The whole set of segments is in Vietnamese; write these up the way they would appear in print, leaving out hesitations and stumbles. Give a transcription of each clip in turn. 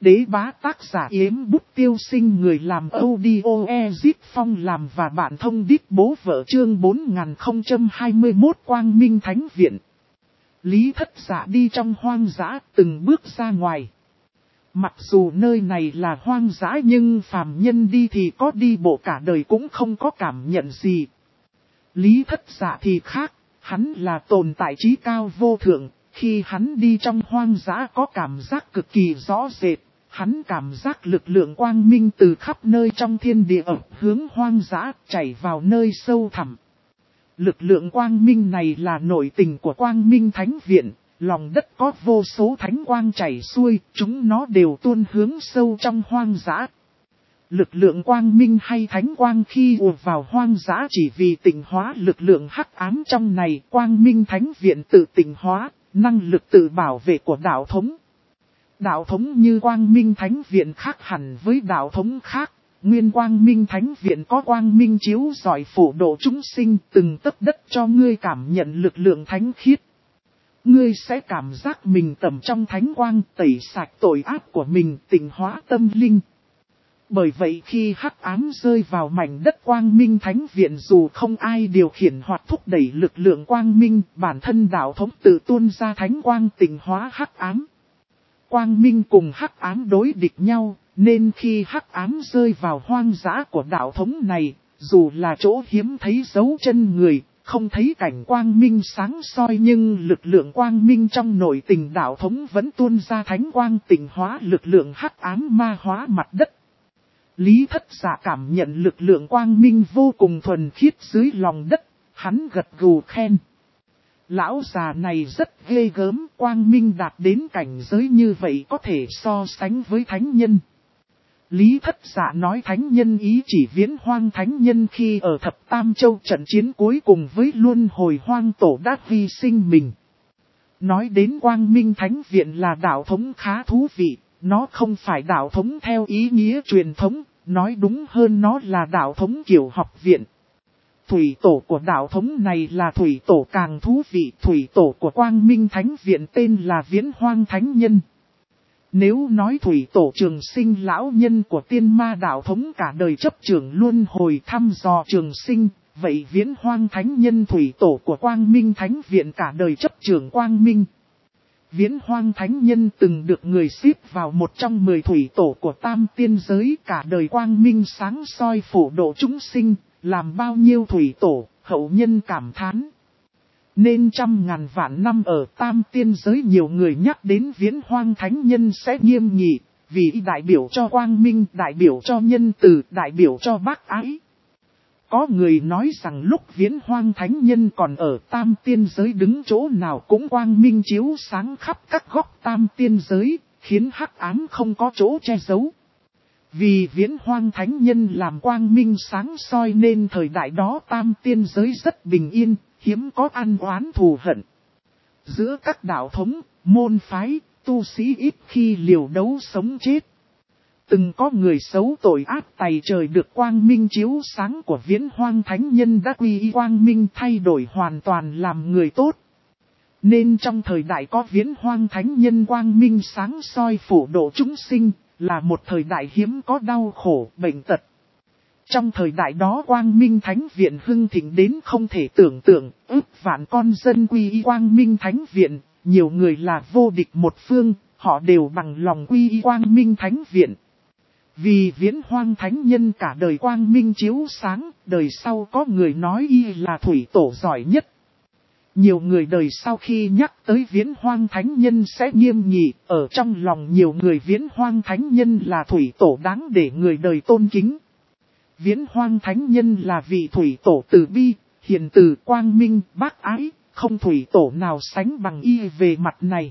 đế bá tác giả Yếm Bút Tiêu Sinh, người làm audio Ezip Phong làm và bạn thông đít bố vợ, chương 4021 Quang Minh Thánh Viện. Lý Thất Dạ đi trong hoang dã, từng bước ra ngoài. Mặc dù nơi này là hoang dã nhưng phàm nhân đi thì có đi bộ cả đời cũng không có cảm nhận gì. Lý Thất Dạ thì khác, hắn là tồn tại trí cao vô thượng. Khi hắn đi trong hoang dã có cảm giác cực kỳ rõ rệt, hắn cảm giác lực lượng quang minh từ khắp nơi trong thiên địa ập hướng hoang dã, chảy vào nơi sâu thẳm. Lực lượng quang minh này là nội tình của Quang Minh Thánh Viện, lòng đất có vô số thánh quang chảy xuôi, chúng nó đều tuôn hướng sâu trong hoang dã. Lực lượng quang minh hay thánh quang khi ùa vào hoang dã chỉ vì tịnh hóa lực lượng hắc ám trong này, Quang Minh Thánh Viện tự tịnh hóa. Năng lực tự bảo vệ của đạo thống. Đạo thống như Quang Minh Thánh Viện khác hẳn với đạo thống khác. Nguyên Quang Minh Thánh Viện có quang minh chiếu rọi phổ độ chúng sinh, từng tấc đất cho ngươi cảm nhận lực lượng thánh khiết. Ngươi sẽ cảm giác mình tẩm trong thánh quang, tẩy sạch tội ác của mình, tịnh hóa tâm linh. Bởi vậy khi hắc ám rơi vào mảnh đất Quang Minh Thánh Viện, dù không ai điều khiển hoặc thúc đẩy lực lượng quang minh, bản thân đạo thống tự tuôn ra thánh quang tịnh hóa hắc ám. Quang minh cùng hắc ám đối địch nhau, nên khi hắc ám rơi vào hoang dã của đạo thống này, dù là chỗ hiếm thấy dấu chân người, không thấy cảnh quang minh sáng soi, nhưng lực lượng quang minh trong nội tình đạo thống vẫn tuôn ra thánh quang tịnh hóa lực lượng hắc ám, ma hóa mặt đất. Lý Thất Dạ cảm nhận lực lượng quang minh vô cùng thuần khiết dưới lòng đất, hắn gật gù khen. Lão già này rất ghê gớm, quang minh đạt đến cảnh giới như vậy có thể so sánh với thánh nhân. Lý Thất Dạ nói thánh nhân ý chỉ Viễn Hoang Thánh Nhân khi ở Thập Tam Châu trận chiến cuối cùng với Luân Hồi Hoang Tổ đã hy sinh mình. Nói đến Quang Minh Thánh Viện là đạo thống khá thú vị. Nó không phải đạo thống theo ý nghĩa truyền thống, nói đúng hơn nó là đạo thống kiểu học viện. Thủy tổ của đạo thống này là thủy tổ càng thú vị, thủy tổ của Quang Minh Thánh Viện tên là Viễn Hoang Thánh Nhân. Nếu nói thủy tổ Trường Sinh lão nhân của Tiên Ma đạo thống cả đời chấp trưởng luân hồi thăm dò Trường Sinh, vậy Viễn Hoang Thánh Nhân thủy tổ của Quang Minh Thánh Viện cả đời chấp trưởng Quang Minh. Viễn Hoang Thánh Nhân từng được người xếp vào một trong 10 thủy tổ của Tam Tiên Giới, cả đời quang minh sáng soi phổ độ chúng sinh, làm bao nhiêu thủy tổ, hậu nhân cảm thán. Nên trăm ngàn vạn năm ở Tam Tiên Giới nhiều người nhắc đến Viễn Hoang Thánh Nhân sẽ nghiêm nghị, vì đại biểu cho quang minh, đại biểu cho nhân từ, đại biểu cho bác ái. Có người nói rằng lúc Viễn Hoang Thánh Nhân còn ở Tam Tiên Giới đứng chỗ nào cũng quang minh chiếu sáng khắp các góc Tam Tiên Giới, khiến hắc ám không có chỗ che giấu. Vì Viễn Hoang Thánh Nhân làm quang minh sáng soi nên thời đại đó Tam Tiên Giới rất bình yên, hiếm có ăn oán thù hận. Giữa các đạo thống, môn phái, tu sĩ ít khi liều đấu sống chết. Từng có người xấu tội ác tày trời được quang minh chiếu sáng của Viễn Hoang Thánh Nhân đã quy y quang minh, thay đổi hoàn toàn làm người tốt. Nên trong thời đại có Viễn Hoang Thánh Nhân quang minh sáng soi phổ độ chúng sinh, là một thời đại hiếm có đau khổ, bệnh tật. Trong thời đại đó Quang Minh Thánh Viện hưng thịnh đến không thể tưởng tượng, ước vạn con dân quy y Quang Minh Thánh Viện, nhiều người là vô địch một phương, họ đều bằng lòng quy y Quang Minh Thánh Viện. Vì Viễn Hoang Thánh Nhân cả đời quang minh chiếu sáng, đời sau có người nói y là thủy tổ giỏi nhất. Nhiều người đời sau khi nhắc tới Viễn Hoang Thánh Nhân sẽ nghiêm nghị, ở trong lòng nhiều người Viễn Hoang Thánh Nhân là thủy tổ đáng để người đời tôn kính. Viễn Hoang Thánh Nhân là vị thủy tổ từ bi, hiền từ, quang minh, bác ái, không thủy tổ nào sánh bằng y về mặt này.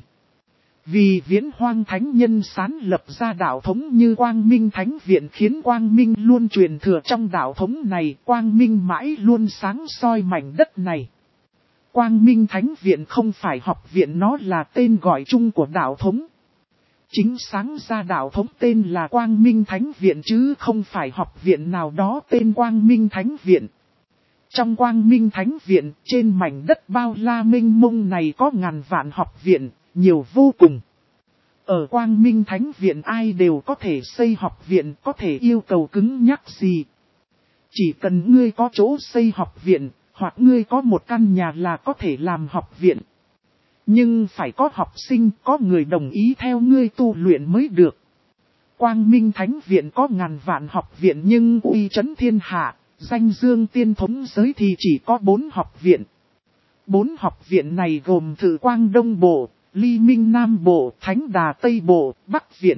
Vì Viễn Hoang Thánh Nhân sáng lập ra đạo thống như Quang Minh Thánh Viện khiến Quang Minh luôn truyền thừa trong đạo thống này, Quang Minh mãi luôn sáng soi mảnh đất này. Quang Minh Thánh Viện không phải học viện, nó là tên gọi chung của đạo thống. Chính sáng ra đạo thống tên là Quang Minh Thánh Viện chứ không phải học viện nào đó tên Quang Minh Thánh Viện. Trong Quang Minh Thánh Viện, trên mảnh đất bao la mênh mông này có ngàn vạn học viện, nhiều vô cùng. Ở Quang Minh Thánh Viện ai đều có thể xây học viện, có thể yêu cầu cứng nhắc gì. Chỉ cần ngươi có chỗ xây học viện, hoặc ngươi có một căn nhà là có thể làm học viện. Nhưng phải có học sinh, có người đồng ý theo ngươi tu luyện mới được. Quang Minh Thánh Viện có ngàn vạn học viện nhưng uy chấn thiên hạ, danh dương tiên thống giới thì chỉ có 4 học viện. 4 học viện này gồm Thử Quang Đông Bộ, Ly Minh Nam Bộ, Thánh Đà Tây Bộ, Bắc Viện.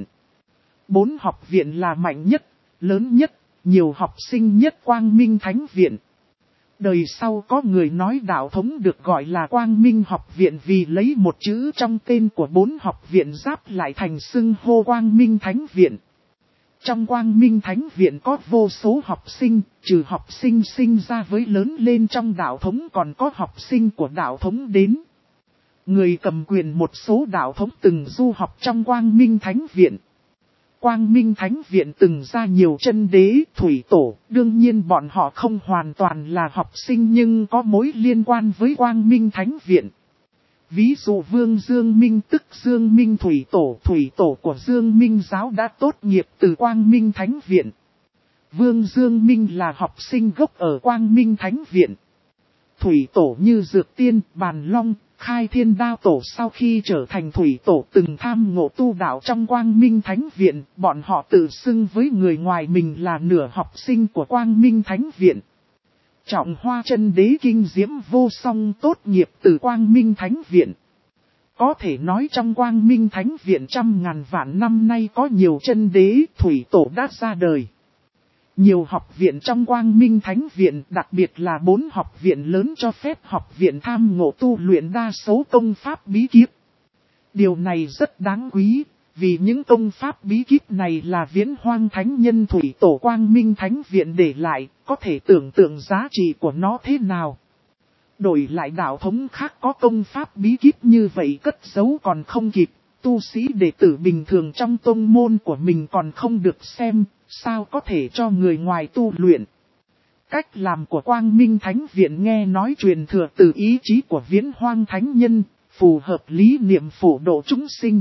4 học viện là mạnh nhất, lớn nhất, nhiều học sinh nhất Quang Minh Thánh Viện. Đời sau có người nói đạo thống được gọi là Quang Minh học viện vì lấy một chữ trong tên của 4 học viện giáp lại thành xưng hô Quang Minh Thánh Viện. Trong Quang Minh Thánh Viện có vô số học sinh, trừ học sinh sinh ra với lớn lên trong đạo thống còn có học sinh của đạo thống đến. Người cầm quyền một số đạo thống từng du học trong Quang Minh Thánh Viện. Quang Minh Thánh Viện từng ra nhiều chân đế, thủy tổ, đương nhiên bọn họ không hoàn toàn là học sinh nhưng có mối liên quan với Quang Minh Thánh Viện. Ví dụ Vương Dương Minh tức Dương Minh thủy tổ của Dương Minh giáo đã tốt nghiệp từ Quang Minh Thánh Viện. Vương Dương Minh là học sinh gốc ở Quang Minh Thánh Viện. Thủy tổ như Dược Tiên, Bàn Long, Khai Thiên Đao Tổ sau khi trở thành thủy tổ từng tham ngộ tu đạo trong Quang Minh Thánh Viện, bọn họ tự xưng với người ngoài mình là nửa học sinh của Quang Minh Thánh Viện. Trọng Hoa chân đế kinh diễm vô song tốt nghiệp từ Quang Minh Thánh Viện. Có thể nói trong Quang Minh Thánh Viện trăm ngàn vạn năm nay có nhiều chân đế thủy tổ đã ra đời. Nhiều học viện trong Quang Minh Thánh Viện, đặc biệt là 4 học viện lớn cho phép học viện tham ngộ tu luyện đa số công pháp bí kíp. Điều này rất đáng quý, vì những công pháp bí kíp này là Viễn Hoang Thánh Nhân thủy tổ Quang Minh Thánh Viện để lại, có thể tưởng tượng giá trị của nó thế nào. Đổi lại đạo thống khác có công pháp bí kíp như vậy cất giấu còn không kịp, tu sĩ đệ tử bình thường trong tông môn của mình còn không được xem, sao có thể cho người ngoài tu luyện. Cách làm của Quang Minh Thánh Viện nghe nói truyền thừa từ ý chí của Viễn Hoang Thánh Nhân, phù hợp lý niệm phổ độ chúng sinh.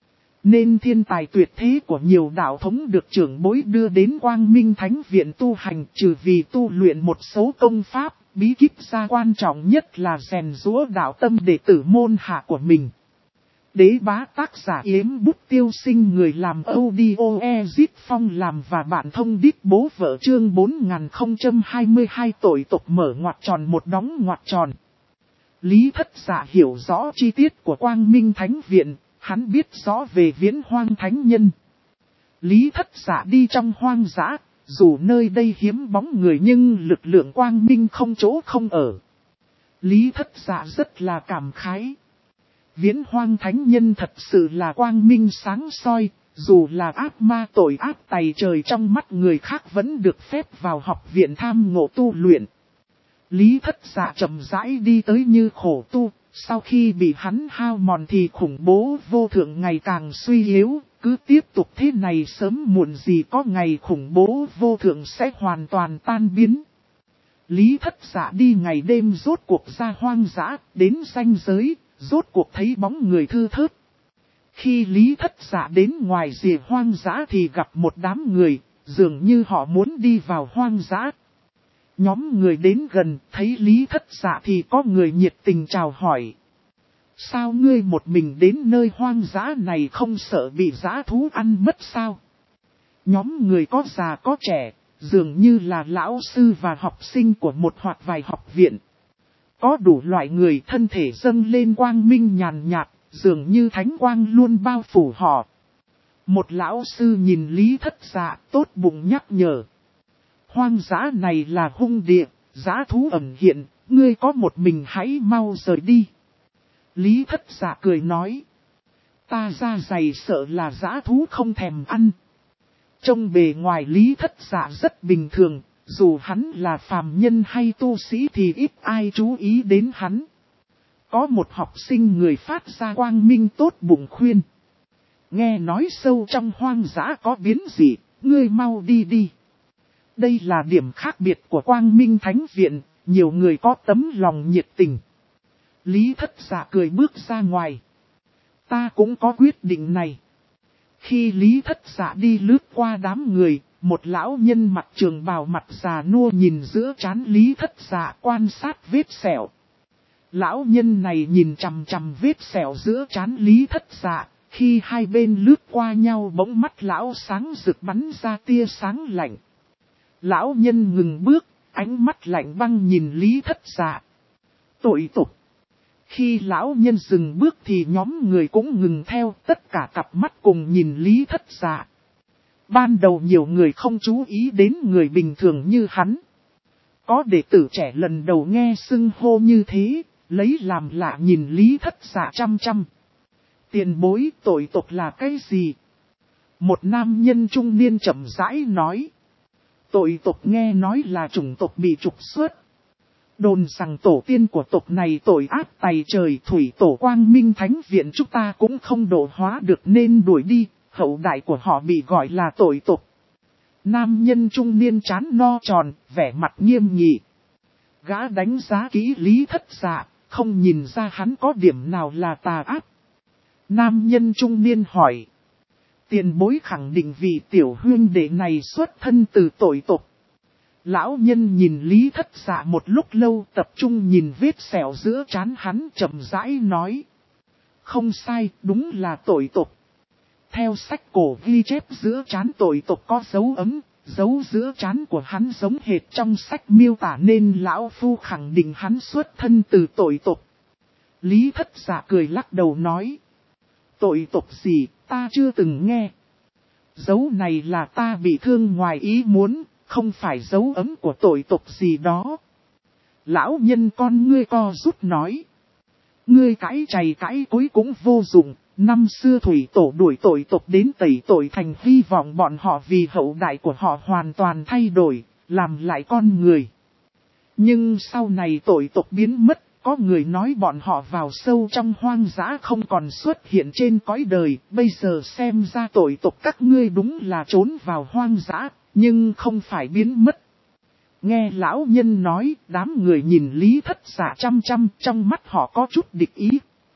Nên thiên tài tuyệt thế của nhiều đạo thống được trưởng bối đưa đến Quang Minh Thánh Viện tu hành, trừ vì tu luyện một số công pháp, bí kíp ra quan trọng nhất là rèn giũa đạo tâm đệ tử môn hạ của mình. Đế bá tác giả Yếm Bút Tiêu Sinh, người làm audio Ezit Phong làm và bạn thông đít bố vợ, chương 4022 tội tục mở ngoặc tròn một đóng ngoặc tròn. Lý Thất Dạ hiểu rõ chi tiết của Quang Minh Thánh Viện, hắn biết rõ về Viễn Hoang Thánh Nhân. Lý Thất Dạ đi trong hoang dã, dù nơi đây hiếm bóng người nhưng lực lượng Quang Minh không chỗ không ở. Lý Thất Dạ rất là cảm khái. Viễn Hoang Thánh Nhân thật sự là quang minh sáng soi, dù là ác ma tội ác tày trời trong mắt người khác vẫn được phép vào học viện tham ngộ tu luyện. Lý Thất Dạ chậm rãi đi tới như khổ tu, sau khi bị hắn hao mòn thì khủng bố vô thượng ngày càng suy yếu, cứ tiếp tục thế này sớm muộn gì có ngày khủng bố vô thượng sẽ hoàn toàn tan biến. Lý Thất Dạ đi ngày đêm rốt cuộc ra hoang dã, đến ranh giới. Rốt cuộc thấy bóng người thưa thớt. Khi Lý Thất Dạ đến ngoài rìa hoang dã thì gặp một đám người, dường như họ muốn đi vào hoang dã. Nhóm người đến gần, thấy Lý Thất Dạ thì có người nhiệt tình chào hỏi. Sao ngươi một mình đến nơi hoang dã này không sợ bị dã thú ăn mất sao? Nhóm người có già có trẻ, dường như là lão sư và học sinh của một hoặc vài học viện. Có đủ loại người thân thể dâng lên quang minh nhàn nhạt, dường như thánh quang luôn bao phủ họ. Một lão sư nhìn Lý Thất Dạ tốt bụng nhắc nhở. Hoang dã này là hung địa, dã thú ẩn hiện, ngươi có một mình hãy mau rời đi. Lý Thất Dạ cười nói. Ta da dày sợ là dã thú không thèm ăn. Trông bề ngoài Lý Thất Dạ rất bình thường. Dù hắn là phàm nhân hay tu sĩ thì ít ai chú ý đến hắn. Có một học sinh người phát ra quang minh tốt bụng khuyên. Nghe nói sâu trong hoang dã có biến dị, ngươi mau đi đi. Đây là điểm khác biệt của Quang Minh Thánh Viện, nhiều người có tấm lòng nhiệt tình. Lý Thất Dạ cười bước ra ngoài. Ta cũng có quyết định này. Khi Lý Thất Dạ đi lướt qua đám người, một lão nhân mặc trường bào mặt già nua nhìn giữa trán Lý Thất Dạ quan sát vết sẹo. Lão nhân này nhìn chằm chằm vết sẹo giữa trán Lý Thất Dạ, khi hai bên lướt qua nhau bỗng mắt lão sáng rực bắn ra tia sáng lạnh. Lão nhân ngừng bước, ánh mắt lạnh băng nhìn Lý Thất Dạ. Tội tục. Khi lão nhân dừng bước thì nhóm người cũng ngừng theo, tất cả cặp mắt cùng nhìn Lý Thất Dạ. Ban đầu nhiều người không chú ý đến người bình thường như hắn. Có đệ tử trẻ lần đầu nghe xưng hô như thế, lấy làm lạ nhìn Lý Thất Dạ chăm chăm. Tiền bối tội tục là cái gì? Một nam nhân trung niên chậm rãi nói. Tội tục nghe nói là chủng tộc bị trục xuất. Đồn rằng tổ tiên của tộc này tội ác tày trời, thủy tổ Quang Minh Thánh Viện chúng ta cũng không độ hóa được nên đuổi đi, hậu đại của họ bị gọi là tội tục. Nam nhân trung niên trán no tròn, vẻ mặt nghiêm nghị. Gã đánh giá kỹ Lý Thất Dạ, không nhìn ra hắn có điểm nào là tà ác. Nam nhân trung niên hỏi. Tiền bối khẳng định vị tiểu huynh đệ này xuất thân từ tội tục. Lão nhân nhìn Lý Thất Dạ một lúc lâu, tập trung nhìn vết sẹo giữa trán hắn, chậm rãi nói. Không sai, đúng là tội tục. Theo sách cổ ghi chép giữa trán tội tục có dấu ấm, dấu giữa trán của hắn giống hệt trong sách miêu tả nên lão phu khẳng định hắn xuất thân từ tội tục. Lý Thất Dạ cười lắc đầu nói. Tội tục gì, ta chưa từng nghe. Dấu này là ta bị thương ngoài ý muốn, không phải dấu ấm của tội tục gì đó. Lão nhân con ngươi co rút nói. Ngươi cãi chày cãi cối cũng vô dụng, năm xưa thủy tổ đuổi tội tục đến tẩy tội thành, hy vọng bọn họ vì hậu đại của họ hoàn toàn thay đổi, làm lại con người. Nhưng sau này tội tục biến mất, có người nói bọn họ vào sâu trong hoang dã không còn xuất hiện trên cõi đời, bây giờ xem ra tội tục các ngươi đúng là trốn vào hoang dã, nhưng không phải biến mất. Nghe lão nhân nói, đám người nhìn Lý Thất Dạ chăm chăm, trong mắt họ có chút địch ý.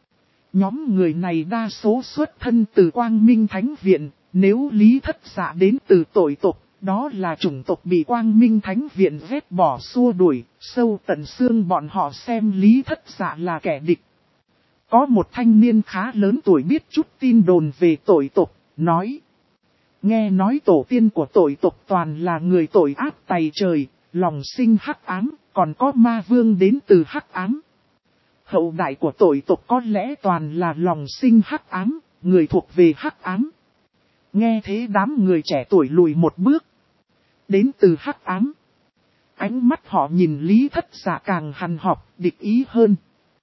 Nhóm người này đa số xuất thân từ Quang Minh Thánh Viện, nếu Lý Thất Dạ đến từ tội tục, đó là chủng tộc bị Quang Minh Thánh Viện ghét bỏ xua đuổi, sâu tận xương bọn họ xem Lý Thất Dạ là kẻ địch. Có một thanh niên khá lớn tuổi biết chút tin đồn về tội tục, nói. Nghe nói tổ tiên của tội tục toàn là người tội ác tày trời, lòng sinh hắc ám, còn có ma vương đến từ hắc ám. Hậu đại của tội tục có lẽ toàn là lòng sinh hắc ám, người thuộc về hắc ám. Nghe thế đám người trẻ tuổi lùi một bước. Đến từ hắc ám. Ánh mắt họ nhìn Lý Thất Dạ càng hằn học, địch ý hơn.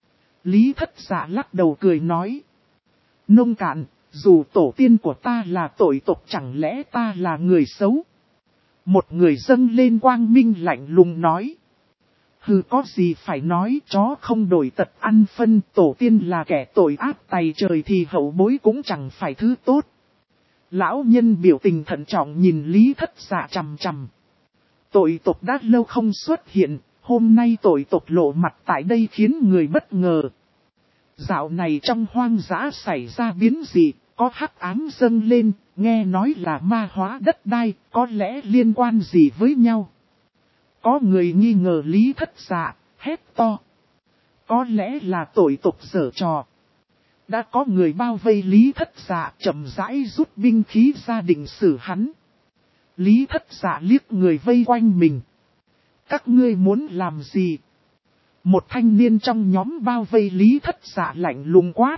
Lý Thất Dạ lắc đầu cười nói. Nông cạn, dù tổ tiên của ta là tội tục chẳng lẽ ta là người xấu. Một người dâng lên quang minh lạnh lùng nói. Hừ, có gì phải nói, chó không đổi tật ăn phân, tổ tiên là kẻ tội ác tày trời thì hậu bối cũng chẳng phải thứ tốt. Lão nhân biểu tình thận trọng nhìn Lý Thất Dạ chằm chằm. Tội tục đã lâu không xuất hiện, hôm nay tội tục lộ mặt tại đây khiến người bất ngờ. Dạo này trong hoang dã xảy ra biến dị, có hắc ám dâng lên, nghe nói là ma hóa đất đai, có lẽ liên quan gì với nhau. Có người nghi ngờ Lý Thất Dạ, hét to. Có lẽ là tội tục giở trò. Đã có người bao vây Lý Thất Dạ, chậm rãi rút binh khí ra định xử hắn. Lý Thất Dạ liếc người vây quanh mình. Các ngươi muốn làm gì? Một thanh niên trong nhóm bao vây Lý Thất Dạ lạnh lùng quát.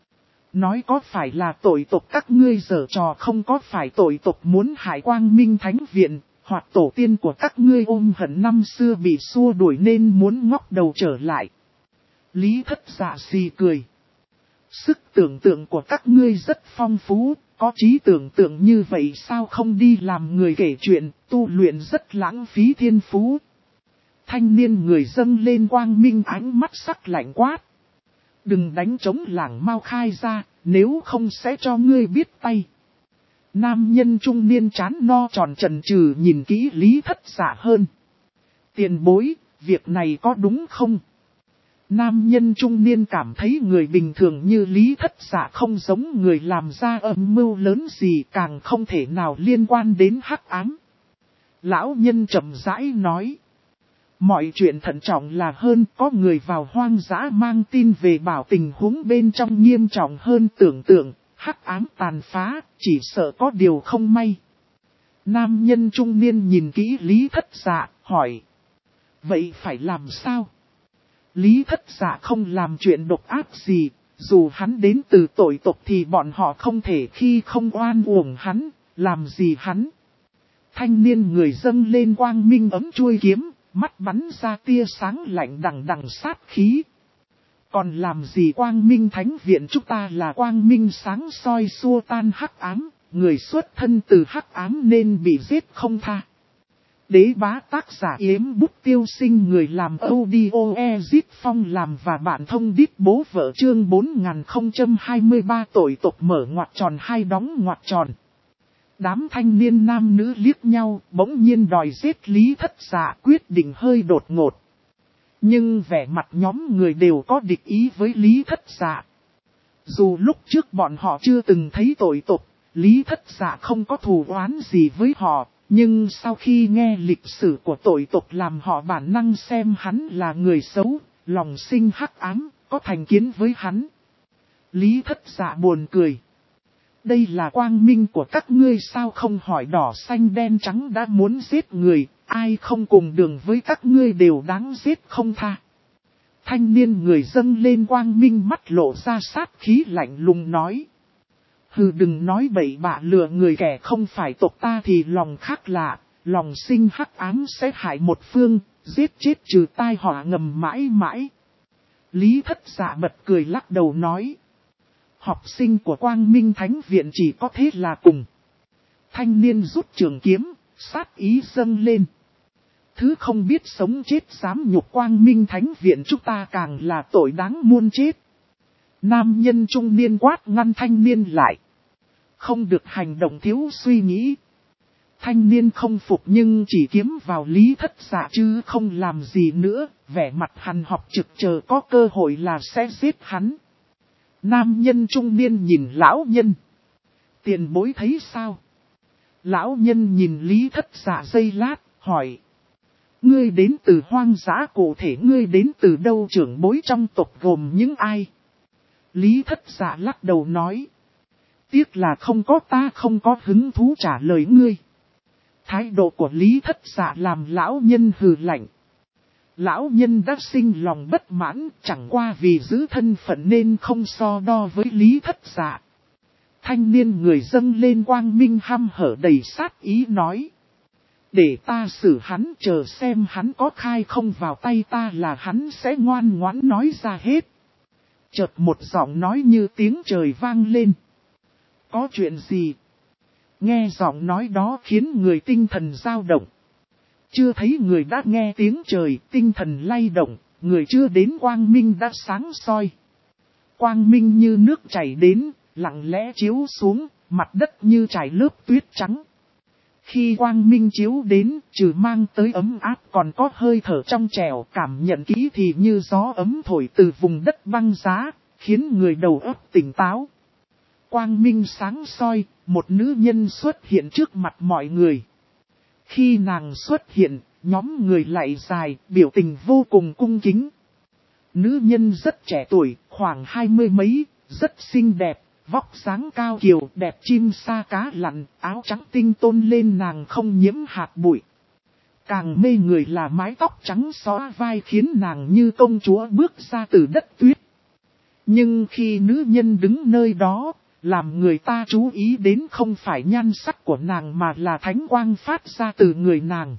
Nói có phải là tội tục các ngươi giở trò không, có phải tội tục muốn hại Quang Minh Thánh Viện, hoặc tổ tiên của các ngươi ôm hận năm xưa bị xua đuổi nên muốn ngóc đầu trở lại. Lý Thất Dạ xì cười. Sức tưởng tượng của các ngươi rất phong phú, có trí tưởng tượng như vậy sao không đi làm người kể chuyện, tu luyện rất lãng phí thiên phú. Thanh niên người dâng lên quang minh ánh mắt sắc lạnh quát. Đừng đánh trống lảng mau khai ra, nếu không sẽ cho ngươi biết tay. Nam nhân trung niên trán no tròn trần trừ nhìn kỹ Lý Thất Dạ hơn. Tiền bối, việc này có đúng không? Nam nhân trung niên cảm thấy người bình thường như Lý Thất Dạ không giống người làm ra âm mưu lớn gì, càng không thể nào liên quan đến hắc ám. Lão nhân chậm rãi nói. Mọi chuyện thận trọng là hơn, có người vào hoang dã mang tin về bảo tình huống bên trong nghiêm trọng hơn tưởng tượng, hắc ám tàn phá, chỉ sợ có điều không may. Nam nhân trung niên nhìn kỹ Lý Thất Dạ, hỏi. Vậy phải làm sao? Lý Thất Dạ không làm chuyện độc ác gì, dù hắn đến từ tội tộc thì bọn họ không thể khi không oan uổng hắn, làm gì hắn. Thanh niên người dâng lên quang minh ấm chuôi kiếm, mắt bắn ra tia sáng lạnh đằng đằng sát khí. Còn làm gì quang minh thánh viện, chúng ta là quang minh sáng soi xua tan hắc ám, người xuất thân từ hắc ám nên bị giết không tha. Đế bá tác giả Yếm Bút Tiêu Sinh, người làm audio Ezit Phong làm và bạn thông đít bố vợ, chương 4023 tội tộc mở ngoặc tròn hai đóng ngoặc tròn. Đám thanh niên nam nữ liếc nhau, bỗng nhiên đòi giết Lý Thất Dạ, quyết định hơi đột ngột. Nhưng vẻ mặt nhóm người đều có địch ý với Lý Thất Dạ. Dù lúc trước bọn họ chưa từng thấy tội tộc, Lý Thất Dạ không có thù oán gì với họ, nhưng sau khi nghe lịch sử của tội tộc làm họ bản năng xem hắn là người xấu, lòng sinh hắc ám, có thành kiến với hắn. Lý Thất Dạ buồn cười. Đây là quang minh của các ngươi sao, không hỏi đỏ xanh đen trắng đã muốn giết người, ai không cùng đường với các ngươi đều đáng giết không tha. Thanh niên người dâng lên quang minh, mắt lộ ra sát khí lạnh lùng nói. Hừ, đừng nói bậy bạ lừa người, kẻ không phải tộc ta thì lòng khác lạ, lòng sinh hắc ám sẽ hại một phương, giết chết trừ tai họa ngầm mãi mãi. Lý Thất Dạ bật cười lắc đầu nói. Học sinh của Quang Minh Thánh Viện chỉ có thế là cùng. Thanh niên rút trường kiếm, sát ý dâng lên. Thứ không biết sống chết dám nhục Quang Minh Thánh Viện chúng ta càng là tội đáng muôn chết. Nam nhân trung niên quát ngăn thanh niên lại. Không được hành động thiếu suy nghĩ. Thanh niên không phục nhưng chỉ kiếm vào Lý Thất Dạ chứ không làm gì nữa, vẻ mặt hằn học trực chờ có cơ hội là sẽ giết hắn. Nam nhân trung niên nhìn lão nhân. Tiền bối thấy sao? Lão nhân nhìn Lý Thất Dạ giây lát, hỏi. Ngươi đến từ hoang dã, cụ thể ngươi đến từ đâu, trưởng bối trong tộc gồm những ai? Lý Thất Dạ lắc đầu nói. Tiếc là không có, ta không có hứng thú trả lời ngươi. Thái độ của Lý Thất Dạ làm lão nhân hừ lạnh. Lão nhân đã sinh lòng bất mãn, chẳng qua vì giữ thân phận nên không so đo với Lý Thất Dạ. Thanh niên người dâng lên quang minh hăm hở đầy sát ý nói. Để ta xử hắn, chờ xem hắn có khai không vào tay ta là hắn sẽ ngoan ngoãn nói ra hết. Chợt một giọng nói như tiếng trời vang lên. Có chuyện gì? Nghe giọng nói đó khiến người tinh thần dao động. Chưa thấy người đã nghe tiếng trời, tinh thần lay động, người chưa đến quang minh đã sáng soi. Quang minh như nước chảy đến, lặng lẽ chiếu xuống, mặt đất như trải lớp tuyết trắng. Khi quang minh chiếu đến, trừ mang tới ấm áp còn có hơi thở trong trẻo, cảm nhận kỹ thì như gió ấm thổi từ vùng đất băng giá, khiến người đầu óc tỉnh táo. Quang minh sáng soi, một nữ nhân xuất hiện trước mặt mọi người. Khi nàng xuất hiện, nhóm người lại dài, biểu tình vô cùng cung kính. Nữ nhân rất trẻ tuổi, khoảng 20 mấy, rất xinh đẹp, vóc dáng cao kiều, đẹp chim sa cá lặn, áo trắng tinh tôn lên nàng không nhiễm hạt bụi. Càng mê người là mái tóc trắng xõa vai khiến nàng như công chúa bước ra từ đất tuyết. Nhưng khi nữ nhân đứng nơi đó, làm người ta chú ý đến không phải nhan sắc của nàng mà là thánh quang phát ra từ người nàng.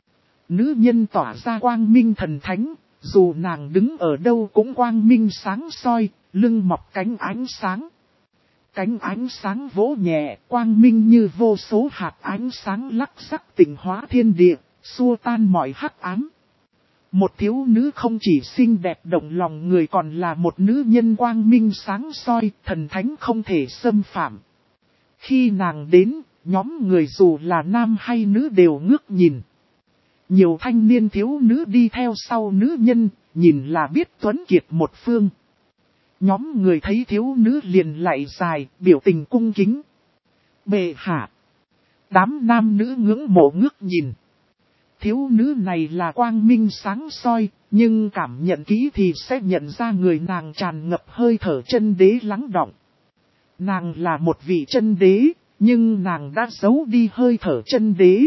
Nữ nhân tỏa ra quang minh thần thánh, dù nàng đứng ở đâu cũng quang minh sáng soi, lưng mọc cánh ánh sáng. Cánh ánh sáng vỗ nhẹ, quang minh như vô số hạt ánh sáng lắc sắc tịnh hóa thiên địa, xua tan mọi hắc ám. Một thiếu nữ không chỉ xinh đẹp động lòng người còn là một nữ nhân quang minh sáng soi, thần thánh không thể xâm phạm. Khi nàng đến, nhóm người dù là nam hay nữ đều ngước nhìn. Nhiều thanh niên thiếu nữ đi theo sau nữ nhân, nhìn là biết tuấn kiệt một phương. Nhóm người thấy thiếu nữ liền lạy dài, biểu tình cung kính. Bệ hạ. Đám nam nữ ngưỡng mộ ngước nhìn. Thiếu nữ này là quang minh sáng soi, nhưng cảm nhận kỹ thì sẽ nhận ra người nàng tràn ngập hơi thở chân đế lắng đọng. Nàng là một vị chân đế, nhưng nàng đã giấu đi hơi thở chân đế.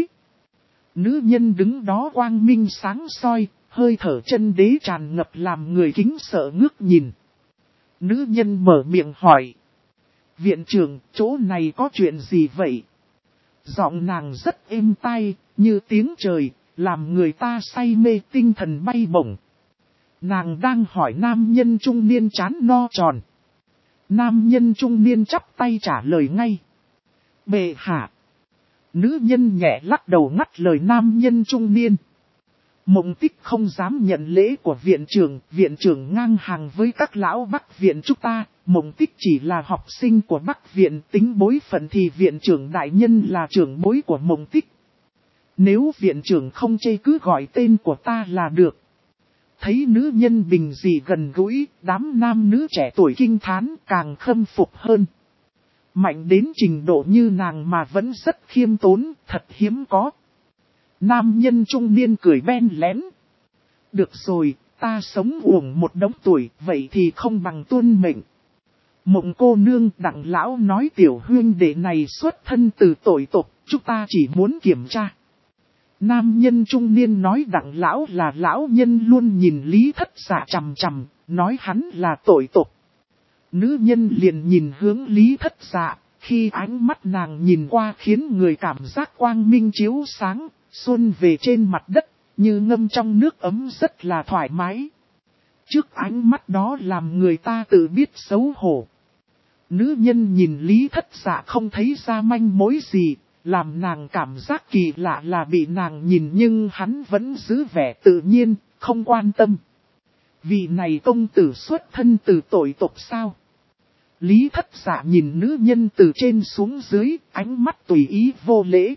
Nữ nhân đứng đó quang minh sáng soi, hơi thở chân đế tràn ngập làm người kính sợ ngước nhìn. Nữ nhân mở miệng hỏi. Viện trưởng, chỗ này có chuyện gì vậy? Giọng nàng rất êm tai, như tiếng trời, làm người ta say mê tinh thần bay bổng. Nàng đang hỏi nam nhân trung niên trán no tròn. Nam nhân trung niên chắp tay trả lời ngay. Bệ hạ. Nữ nhân nhẹ lắc đầu ngắt lời nam nhân trung niên. Mộng Tích không dám nhận lễ của viện trưởng ngang hàng với các lão Bắc viện chúng ta, Mộng Tích chỉ là học sinh của Bắc viện, tính bối phận thì viện trưởng đại nhân là trưởng bối của Mộng Tích. Nếu viện trưởng không chê cứ gọi tên của ta là được. Thấy nữ nhân bình dị gần gũi, đám nam nữ trẻ tuổi kinh thán càng khâm phục hơn. Mạnh đến trình độ như nàng mà vẫn rất khiêm tốn, thật hiếm có. Nam nhân trung niên cười ben lén. Được rồi, ta sống uổng một đống tuổi, vậy thì không bằng tuân mệnh. Mộng cô nương Đặng lão nói tiểu huynh đệ này xuất thân từ tội tộc, chúng ta chỉ muốn kiểm tra. Nam nhân trung niên nói Đặng lão là lão nhân luôn nhìn Lý Thất Dạ chằm chằm, nói hắn là tội tộc. Nữ nhân liền nhìn hướng Lý Thất Dạ, khi ánh mắt nàng nhìn qua khiến người cảm giác quang minh chiếu sáng, xuân về trên mặt đất, như ngâm trong nước ấm rất là thoải mái. Trước ánh mắt đó làm người ta tự biết xấu hổ. Nữ nhân nhìn Lý Thất Dạ không thấy ra manh mối gì, làm nàng cảm giác kỳ lạ là bị nàng nhìn nhưng hắn vẫn giữ vẻ tự nhiên, không quan tâm. Vị này công tử xuất thân từ tội tộc sao? Lý Thất Dạ nhìn nữ nhân từ trên xuống dưới, ánh mắt tùy ý vô lễ.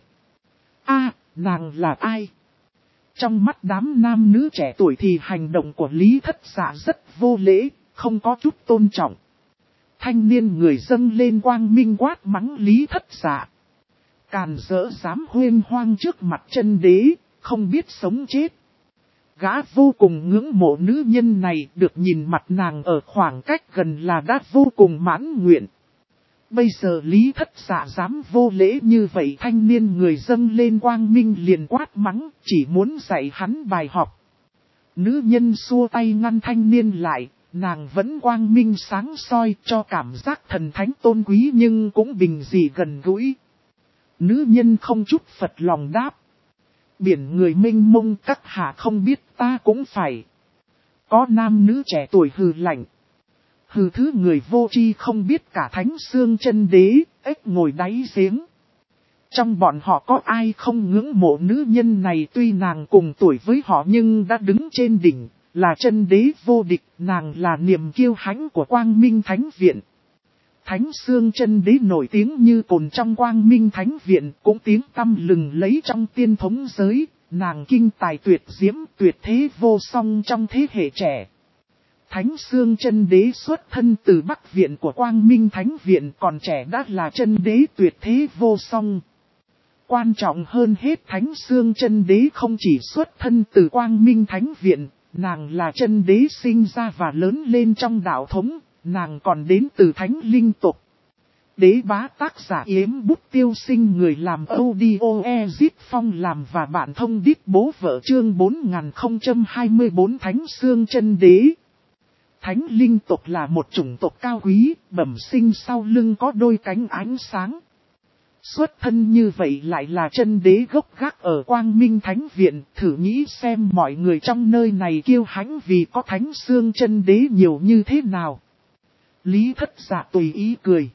Nàng là ai? Trong mắt đám nam nữ trẻ tuổi thì hành động của Lý Thất Dạ rất vô lễ, không có chút tôn trọng. Thanh niên người dâng lên quang minh quát mắng Lý Thất Dạ. Càn dỡ dám huyên hoang trước mặt chân đế, không biết sống chết. Gã vô cùng ngưỡng mộ nữ nhân này, được nhìn mặt nàng ở khoảng cách gần là đã vô cùng mãn nguyện. Bây giờ Lý Thất Dạ dám vô lễ như vậy, thanh niên người dâng lên quang minh liền quát mắng, chỉ muốn dạy hắn bài học. Nữ nhân xua tay ngăn thanh niên lại, nàng vẫn quang minh sáng soi cho cảm giác thần thánh tôn quý nhưng cũng bình dị gần gũi. Nữ nhân không chút phật lòng đáp. Biển người mênh mông các hạ không biết ta cũng phải. Có nam nữ trẻ tuổi hừ lạnh. Hừ thứ người vô tri không biết cả thánh xương chân đế, ếch ngồi đáy giếng. Trong bọn họ có ai không ngưỡng mộ nữ nhân này, tuy nàng cùng tuổi với họ nhưng đã đứng trên đỉnh, là chân đế vô địch, nàng là niềm kiêu hãnh của Quang Minh Thánh Viện. Thánh xương chân đế nổi tiếng như cồn trong Quang Minh Thánh Viện, cũng tiếng tăm lừng lấy trong tiên thống giới, nàng kinh tài tuyệt diễm, tuyệt thế vô song trong thế hệ trẻ. Thánh xương chân đế xuất thân từ Bắc Viện của Quang Minh Thánh Viện, còn trẻ đã là chân đế tuyệt thế vô song. Quan trọng hơn hết, Thánh xương chân đế không chỉ xuất thân từ Quang Minh Thánh Viện, nàng là chân đế sinh ra và lớn lên trong đạo thống, nàng còn đến từ Thánh Linh tộc. Đế bá tác giả Yếm Bút Tiêu Sinh, người làm audio Ezip Phong làm và bạn thông đít bố vợ, chương 4024. Thánh xương chân đế. Thánh Linh tộc là một chủng tộc cao quý, bẩm sinh sau lưng có đôi cánh ánh sáng. Xuất thân như vậy lại là chân đế gốc gác ở Quang Minh Thánh Viện, thử nghĩ xem mọi người trong nơi này kiêu hãnh vì có thánh xương chân đế nhiều như thế nào. Lý Thất Dạ tùy ý cười.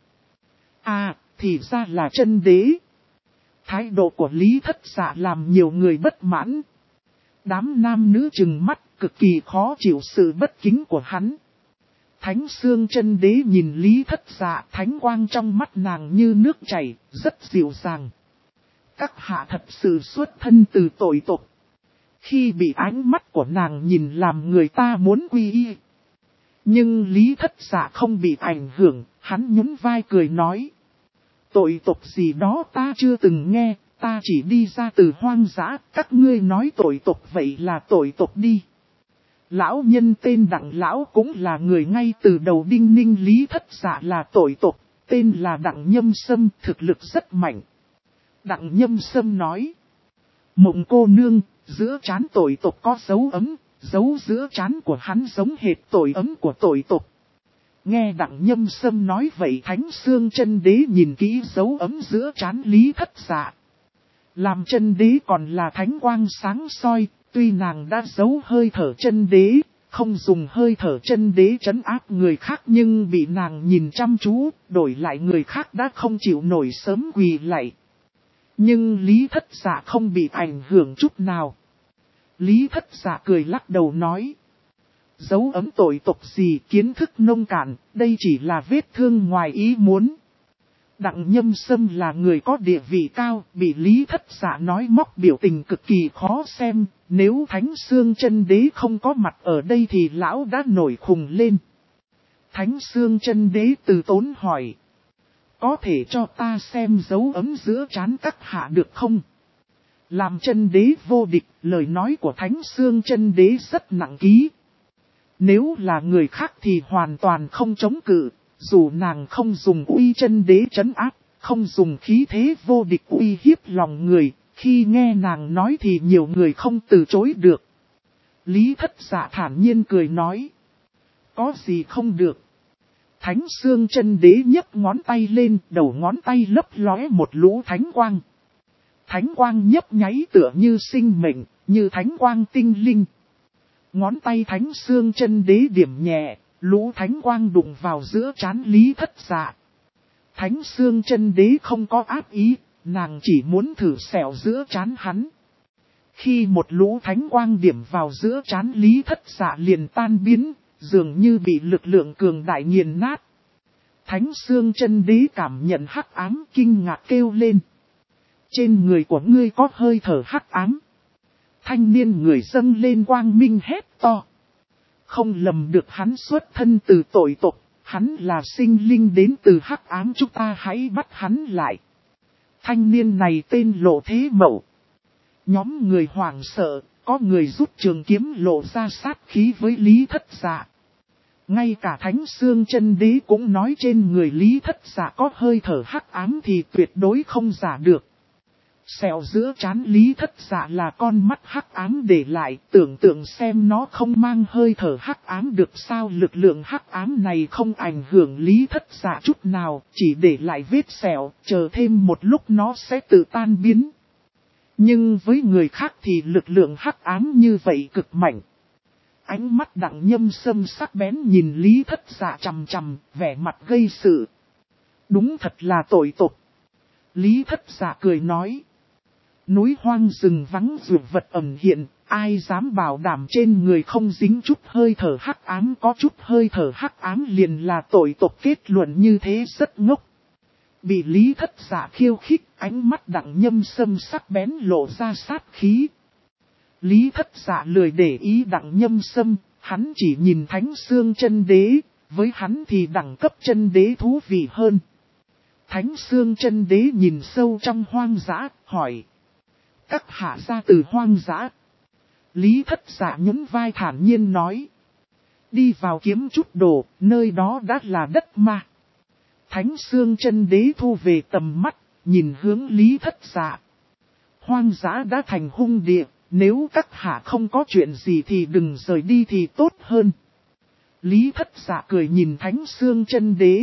Thì ra là chân đế. Thái độ của Lý Thất Dạ làm nhiều người bất mãn. Đám nam nữ trừng mắt, cực kỳ khó chịu sự bất kính của hắn. Thánh xương chân đế nhìn Lý Thất Dạ, thánh quang trong mắt nàng như nước chảy, rất dịu dàng. Các hạ thật sự xuất thân từ tội tộc. Khi bị ánh mắt của nàng nhìn làm người ta muốn quy y. Nhưng Lý Thất Dạ không bị ảnh hưởng, hắn nhún vai cười nói. Tội tục gì đó ta chưa từng nghe, ta chỉ đi ra từ hoang dã, các ngươi nói tội tục vậy là tội tục đi. Lão nhân tên Đặng Lão cũng là người ngay từ đầu đinh ninh Lý Thất Dạ là tội tục, tên là Đặng Nhâm Sâm, thực lực rất mạnh. Đặng Nhâm Sâm nói. Mộng cô nương, giữa trán tội tục có dấu ấm, dấu giữa trán của hắn giống hệt tội ấm của tội tục. Nghe Đặng Nhâm Sâm nói vậy Thánh Xương Chân Đế nhìn kỹ dấu ấm giữa trán Lý Thất Dạ. Làm chân đế còn là thánh quang sáng soi, tuy nàng đã giấu hơi thở chân đế, không dùng hơi thở chân đế trấn áp người khác nhưng bị nàng nhìn chăm chú, đổi lại người khác đã không chịu nổi sớm quỳ lạy. Nhưng Lý Thất Dạ không bị ảnh hưởng chút nào. Lý Thất Dạ cười lắc đầu nói. Dấu ấm tội tục gì kiến thức nông cạn, đây chỉ là vết thương ngoài ý muốn. Đặng Nhâm Sâm là người có địa vị cao, bị Lý Thất Dạ nói móc biểu tình cực kỳ khó xem, nếu Thánh Xương Chân Đế không có mặt ở đây thì lão đã nổi khùng lên. Thánh Xương Chân Đế từ tốn hỏi. Có thể cho ta xem dấu ấm giữa trán các hạ được không? Làm chân đế vô địch, lời nói của Thánh Xương Chân Đế rất nặng ký. Nếu là người khác thì hoàn toàn không chống cự, dù nàng không dùng uy chân đế trấn áp, không dùng khí thế vô địch uy hiếp lòng người, khi nghe nàng nói thì nhiều người không từ chối được. Lý Thất Dạ thản nhiên cười nói. Có gì không được? Thánh Xương Chân Đế nhấc ngón tay lên, đầu ngón tay lấp lóe một lũ thánh quang. Thánh quang nhấp nháy tựa như sinh mệnh, như thánh quang tinh linh. Ngón tay Thánh Xương Chân Đế điểm nhẹ, lũ thánh quang đụng vào giữa trán Lý Thất Dạ. Thánh Xương Chân Đế không có ác ý, nàng chỉ muốn thử xẻo giữa trán hắn. Khi một lũ thánh quang điểm vào giữa trán Lý Thất Dạ liền tan biến, dường như bị lực lượng cường đại nghiền nát. Thánh Xương Chân Đế cảm nhận hắc ám kinh ngạc kêu lên. Trên người của ngươi có hơi thở hắc ám. Thanh niên người dâng lên quang minh hét to. Không lầm được hắn xuất thân từ tội tục, hắn là sinh linh đến từ hắc ám, chúng ta hãy bắt hắn lại. Thanh niên này tên Lộ Thế Mậu. Nhóm người hoảng sợ, có người rút trường kiếm lộ ra sát khí với Lý Thất Dạ. Ngay cả Thánh Xương Chân Đế cũng nói trên người Lý Thất Dạ có hơi thở hắc ám thì tuyệt đối không giả được. Sẹo giữa trán Lý Thất Dạ là con mắt hắc ám để lại, tưởng tượng xem nó không mang hơi thở hắc ám được sao. Lực lượng hắc ám này không ảnh hưởng Lý Thất Dạ chút nào, chỉ để lại vết sẹo, chờ thêm một lúc nó sẽ tự tan biến. Nhưng với người khác thì lực lượng hắc ám như vậy cực mạnh. Ánh mắt Đặng Nhâm Sâm sắc bén nhìn Lý Thất Dạ chằm chằm, vẻ mặt gây sự. Đúng thật là tội tục. Lý Thất Dạ cười nói. Núi hoang rừng vắng dược vật ẩn hiện, ai dám bảo đảm trên người không dính chút hơi thở hắc ám, có chút hơi thở hắc ám liền là tội tục. Kết luận như thế rất ngốc. Bị Lý Thất Dạ khiêu khích, ánh mắt Đặng Nhâm Sâm sắc bén lộ ra sát khí. Lý Thất Dạ lười để ý Đặng Nhâm Sâm, hắn chỉ nhìn Thánh Xương Chân Đế, với hắn thì đẳng cấp chân đế thú vị hơn. Thánh Xương Chân Đế nhìn sâu trong hoang dã, hỏi. Các hạ ra từ hoang dã. Lý Thất Dạ nhún vai thản nhiên nói. Đi vào kiếm chút đồ, nơi đó đã là đất ma. Thánh Xương Chân Đế thu về tầm mắt, nhìn hướng Lý Thất Dạ. Hoang dã đã thành hung địa, nếu các hạ không có chuyện gì thì đừng rời đi thì tốt hơn. Lý Thất Dạ cười nhìn Thánh Xương Chân Đế.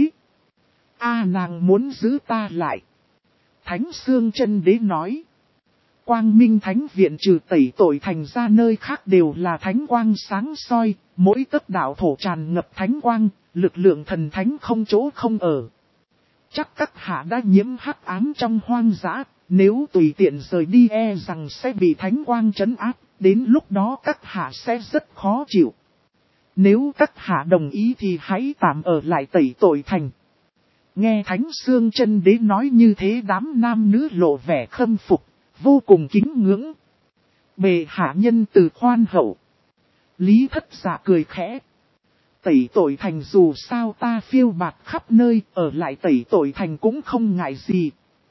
Nàng muốn giữ ta lại. Thánh Xương Chân Đế nói. Quang Minh Thánh Viện trừ tẩy tội thành ra nơi khác đều là thánh quang sáng soi, mỗi tấc đạo thổ tràn ngập thánh quang, lực lượng thần thánh không chỗ không ở. Chắc các hạ đã nhiễm hắc ám trong hoang dã, nếu tùy tiện rời đi e rằng sẽ bị thánh quang trấn áp, đến lúc đó các hạ sẽ rất khó chịu. Nếu các hạ đồng ý thì hãy tạm ở lại tẩy tội thành. Nghe Thánh Xương Chân Đế nói như thế đám nam nữ lộ vẻ khâm phục, vô cùng kính ngưỡng. Bệ hạ nhân từ khoan hậu. Lý Thất Dạ cười khẽ. Tẩy tội thành dù sao ta phiêu bạt khắp nơi, ở lại tẩy tội thành cũng không ngại gì.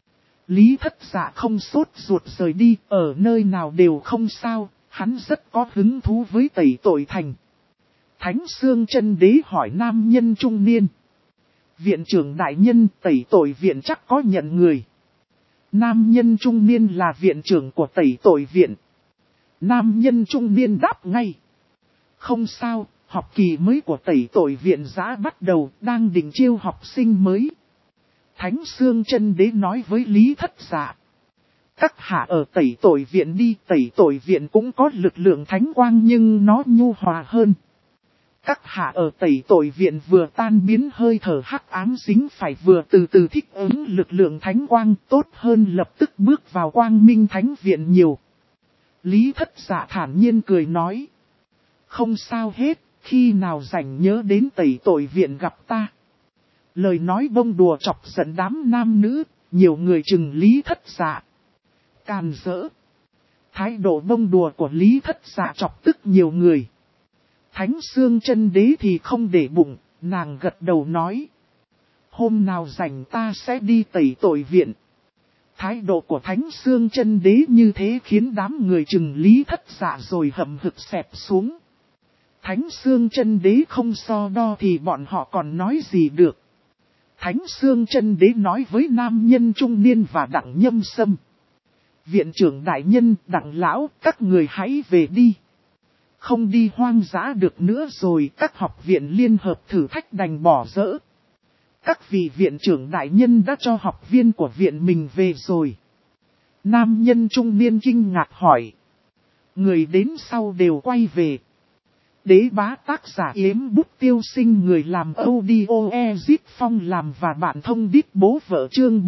Lý Thất Dạ không sốt ruột rời đi, ở nơi nào đều không sao, hắn rất có hứng thú với tẩy tội thành. Thánh Xương Chân Đế hỏi nam nhân trung niên. Viện trưởng đại nhân, tẩy tội viện chắc có nhận người. Nam nhân trung niên là viện trưởng của tẩy tội viện. Nam nhân trung niên đáp ngay. Không sao, học kỳ mới của tẩy tội viện đã bắt đầu, đang định chiêu học sinh mới. Thánh Xương Chân Đế nói với Lý Thất Dạ. Các hạ ở tẩy tội viện đi, tẩy tội viện cũng có lực lượng thánh quang nhưng nó nhu hòa hơn. Các hạ ở tẩy tội viện vừa tan biến hơi thở hắc ám dính phải vừa từ từ thích ứng lực lượng thánh quang, tốt hơn lập tức bước vào quang minh thánh viện nhiều. Lý Thất Dạ thản nhiên cười nói. Không sao hết, khi nào rảnh nhớ đến tẩy tội viện gặp ta. Lời nói bông đùa chọc giận đám nam nữ, nhiều người chừng Lý Thất Dạ. Càn rỡ. Thái độ bông đùa của Lý Thất Dạ chọc tức nhiều người. Thánh Xương Chân Đế thì không để bụng, nàng gật đầu nói. Hôm nào rảnh ta sẽ đi tẩy tội viện. Thái độ của Thánh Xương Chân Đế như thế khiến đám người chừng Lý Thất Dạ rồi hậm hực xẹp xuống. Thánh Xương Chân Đế không so đo thì bọn họ còn nói gì được. Thánh Xương Chân Đế nói với nam nhân trung niên và Đặng Nhâm Sâm. Viện trưởng đại nhân, Đặng lão, các người hãy về đi. Không đi hoang dã được nữa rồi, các học viện liên hợp thử thách đành bỏ dỡ. Các vị viện trưởng đại nhân đã cho học viên của viện mình về rồi. Nam nhân trung niên kinh ngạc hỏi. Người đến sau đều quay về. Đế bá tác giả Yếm Bút Tiêu Sinh, người làm audio Ezip Phong làm và bạn thông đít bố vợ chương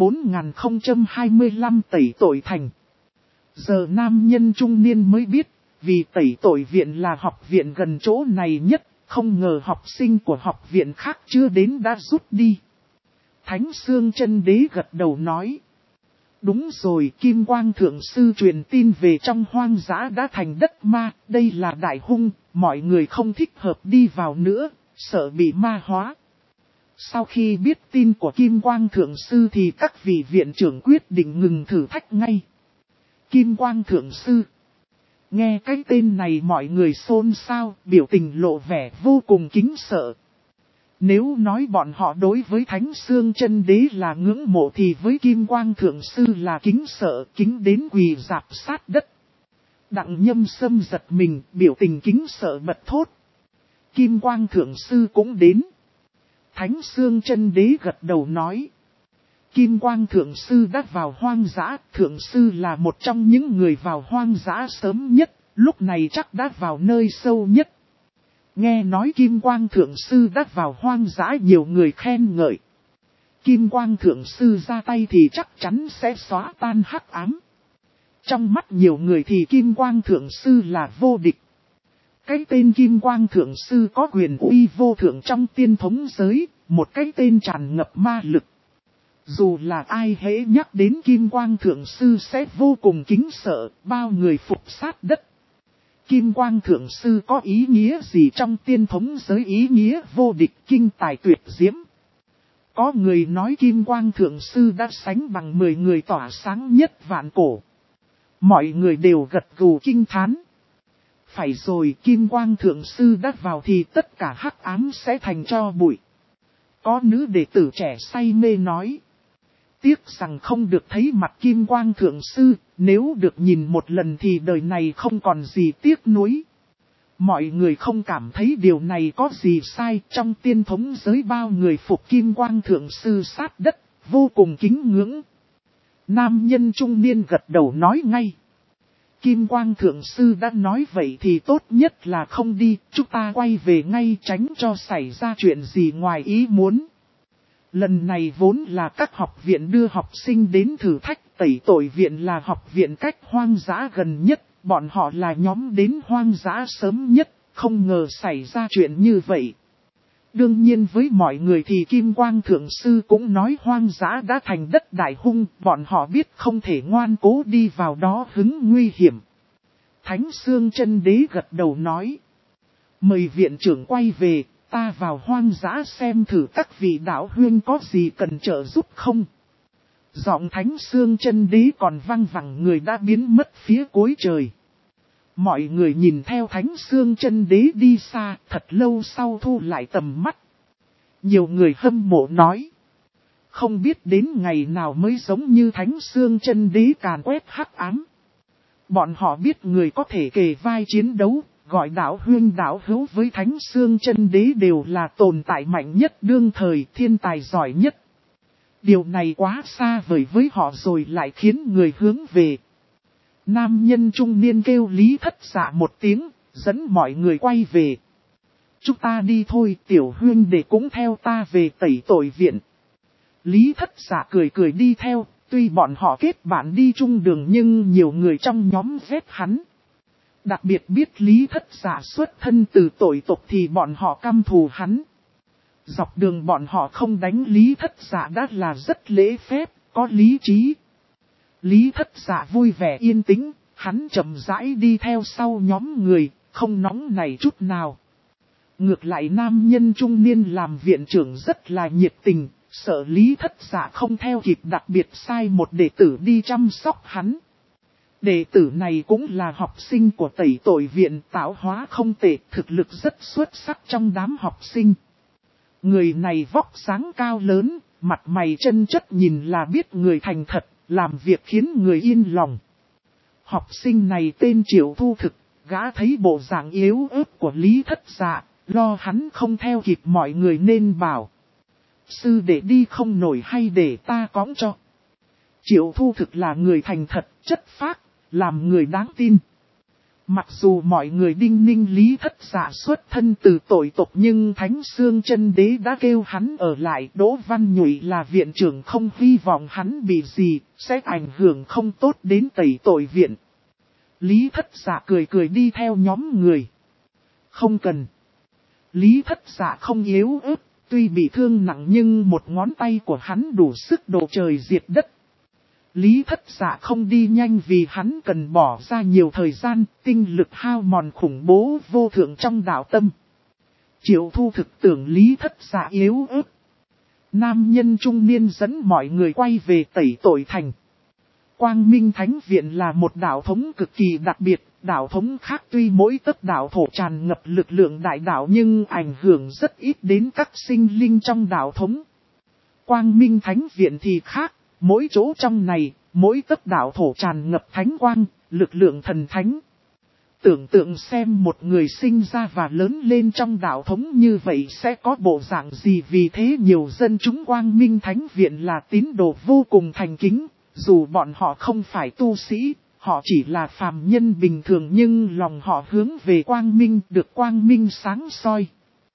4025 tẩy tội thành. Giờ nam nhân trung niên mới biết, vì tẩy tội viện là học viện gần chỗ này nhất, không ngờ học sinh của học viện khác chưa đến đã rút đi. Thánh Xương Chân Đế gật đầu nói. Đúng rồi, Kim Quang Thượng Sư truyền tin về trong hoang dã đã thành đất ma, đây là đại hung, mọi người không thích hợp đi vào nữa, sợ bị ma hóa. Sau khi biết tin của Kim Quang Thượng Sư thì các vị viện trưởng quyết định ngừng thử thách ngay. Kim Quang Thượng Sư. Nghe cái tên này mọi người xôn xao, biểu tình lộ vẻ vô cùng kính sợ. Nếu nói bọn họ đối với Thánh Xương Chân Đế là ngưỡng mộ thì với Kim Quang Thượng Sư là kính sợ, kính đến quỳ rạp sát đất. Đặng Nhâm Sâm giật mình, biểu tình kính sợ bật thốt. Kim Quang Thượng Sư cũng đến. Thánh Xương Chân Đế gật đầu nói. Kim Quang Thượng Sư đã vào hoang dã, Thượng Sư là một trong những người vào hoang dã sớm nhất, lúc này chắc đã vào nơi sâu nhất. Nghe nói Kim Quang Thượng Sư đã vào hoang dã, nhiều người khen ngợi. Kim Quang Thượng Sư ra tay thì chắc chắn sẽ xóa tan hắc ám. Trong mắt nhiều người thì Kim Quang Thượng Sư là vô địch. Cái tên Kim Quang Thượng Sư có quyền uy vô thượng trong tiên thống giới, một cái tên tràn ngập ma lực. Dù là ai hễ nhắc đến Kim Quang Thượng Sư sẽ vô cùng kính sợ, bao người phục sát đất. Kim Quang Thượng Sư có ý nghĩa gì trong tiên thống giới? Ý nghĩa vô địch, kinh tài tuyệt diễm. Có người nói Kim Quang Thượng Sư đã sánh bằng 10 người tỏa sáng nhất vạn cổ. Mọi người đều gật gù kinh thán. Phải rồi, Kim Quang Thượng Sư đã vào thì tất cả hắc ám sẽ thành tro bụi. Có nữ đệ tử trẻ say mê nói. Tiếc rằng không được thấy mặt Kim Quang Thượng Sư, nếu được nhìn một lần thì đời này không còn gì tiếc nuối. Mọi người không cảm thấy điều này có gì sai, trong tiên thống giới bao người phục Kim Quang Thượng Sư sát đất, vô cùng kính ngưỡng. Nam nhân trung niên gật đầu nói ngay. Kim Quang Thượng Sư đã nói vậy thì tốt nhất là không đi, chúng ta quay về ngay tránh cho xảy ra chuyện gì ngoài ý muốn. Lần này vốn là các học viện đưa học sinh đến thử thách, tẩy tội viện là học viện cách hoang dã gần nhất, bọn họ là nhóm đến hoang dã sớm nhất, không ngờ xảy ra chuyện như vậy. Đương nhiên với mọi người thì Kim Quang Thượng Sư cũng nói hoang dã đã thành đất đại hung, bọn họ biết không thể ngoan cố đi vào đó hứng nguy hiểm. Thánh Xương Chân Đế gật đầu nói. Mời viện trưởng quay về, ta vào hoang dã xem thử các vị đạo huyên có gì cần trợ giúp không. Giọng Thánh Xương Chân Đế còn vang vẳng người đã biến mất phía cuối trời. Mọi người nhìn theo Thánh Xương Chân Đế đi xa, thật lâu sau thu lại tầm mắt. Nhiều người hâm mộ nói. Không biết đến ngày nào mới giống như Thánh Xương Chân Đế càn quét hắc ám. Bọn họ biết người có thể kề vai chiến đấu, gọi đạo huyên đạo hữu với Thánh Xương Chân Đế đều là tồn tại mạnh nhất đương thời, thiên tài giỏi nhất. Điều này quá xa vời với họ rồi lại khiến người hướng về. Nam nhân trung niên kêu Lý Thất Dạ một tiếng, dẫn mọi người quay về. Chúng ta đi thôi, tiểu huyên để cũng theo ta về tẩy tội viện. Lý Thất Dạ cười cười đi theo, tuy bọn họ kết bạn đi chung đường nhưng nhiều người trong nhóm ghét hắn. Đặc biệt biết Lý Thất Dạ xuất thân từ tội tộc thì bọn họ căm thù hắn. Dọc đường bọn họ không đánh Lý Thất Dạ đã là rất lễ phép, có lý trí. Lý Thất Dạ vui vẻ yên tĩnh, hắn chậm rãi đi theo sau nhóm người, không nóng nảy chút nào. Ngược lại nam nhân trung niên làm viện trưởng rất là nhiệt tình, sợ Lý Thất Dạ không theo kịp, đặc biệt sai một đệ tử đi chăm sóc hắn. Đệ tử này cũng là học sinh của tẩy tội viện, tạo hóa không tệ, thực lực rất xuất sắc trong đám học sinh. Người này vóc dáng cao lớn, mặt mày chân chất nhìn là biết người thành thật, làm việc khiến người yên lòng. Học sinh này tên Triệu Thu Thực, gã thấy bộ dạng yếu ớt của Lý Thất Dạ, lo hắn không theo kịp mọi người nên bảo. Sư đệ đi không nổi hay để ta cõng cho. Triệu Thu Thực là người thành thật, chất phác, làm người đáng tin. Mặc dù mọi người đinh ninh Lý Thất Dạ xuất thân từ tội tộc nhưng Thánh Xương Chân Đế đã kêu hắn ở lại. Đỗ Văn Nhụy là viện trưởng không hy vọng hắn bị gì, sẽ ảnh hưởng không tốt đến tẩy tội viện. Lý Thất Dạ cười cười đi theo nhóm người. Không cần. Lý Thất Dạ không yếu ớt, tuy bị thương nặng nhưng một ngón tay của hắn đủ sức độ trời diệt đất. Lý Thất Dạ không đi nhanh vì hắn cần bỏ ra nhiều thời gian, tinh lực hao mòn khủng bố vô thượng trong đạo tâm. Triệu Thu Thực tưởng Lý Thất Dạ yếu ớt. Nam nhân trung niên dẫn mọi người quay về tẩy tội thành. Quang Minh Thánh Viện là một đạo thống cực kỳ đặc biệt, đạo thống khác tuy mỗi tấc đạo thổ tràn ngập lực lượng đại đạo nhưng ảnh hưởng rất ít đến các sinh linh trong đạo thống. Quang Minh Thánh Viện thì khác. Mỗi chỗ trong này, mỗi tấc đạo thổ tràn ngập thánh quang, lực lượng thần thánh. Tưởng tượng xem một người sinh ra và lớn lên trong đạo thống như vậy sẽ có bộ dạng gì, vì thế nhiều dân chúng Quang Minh Thánh Viện là tín đồ vô cùng thành kính, dù bọn họ không phải tu sĩ, họ chỉ là phàm nhân bình thường nhưng lòng họ hướng về Quang Minh, được Quang Minh sáng soi.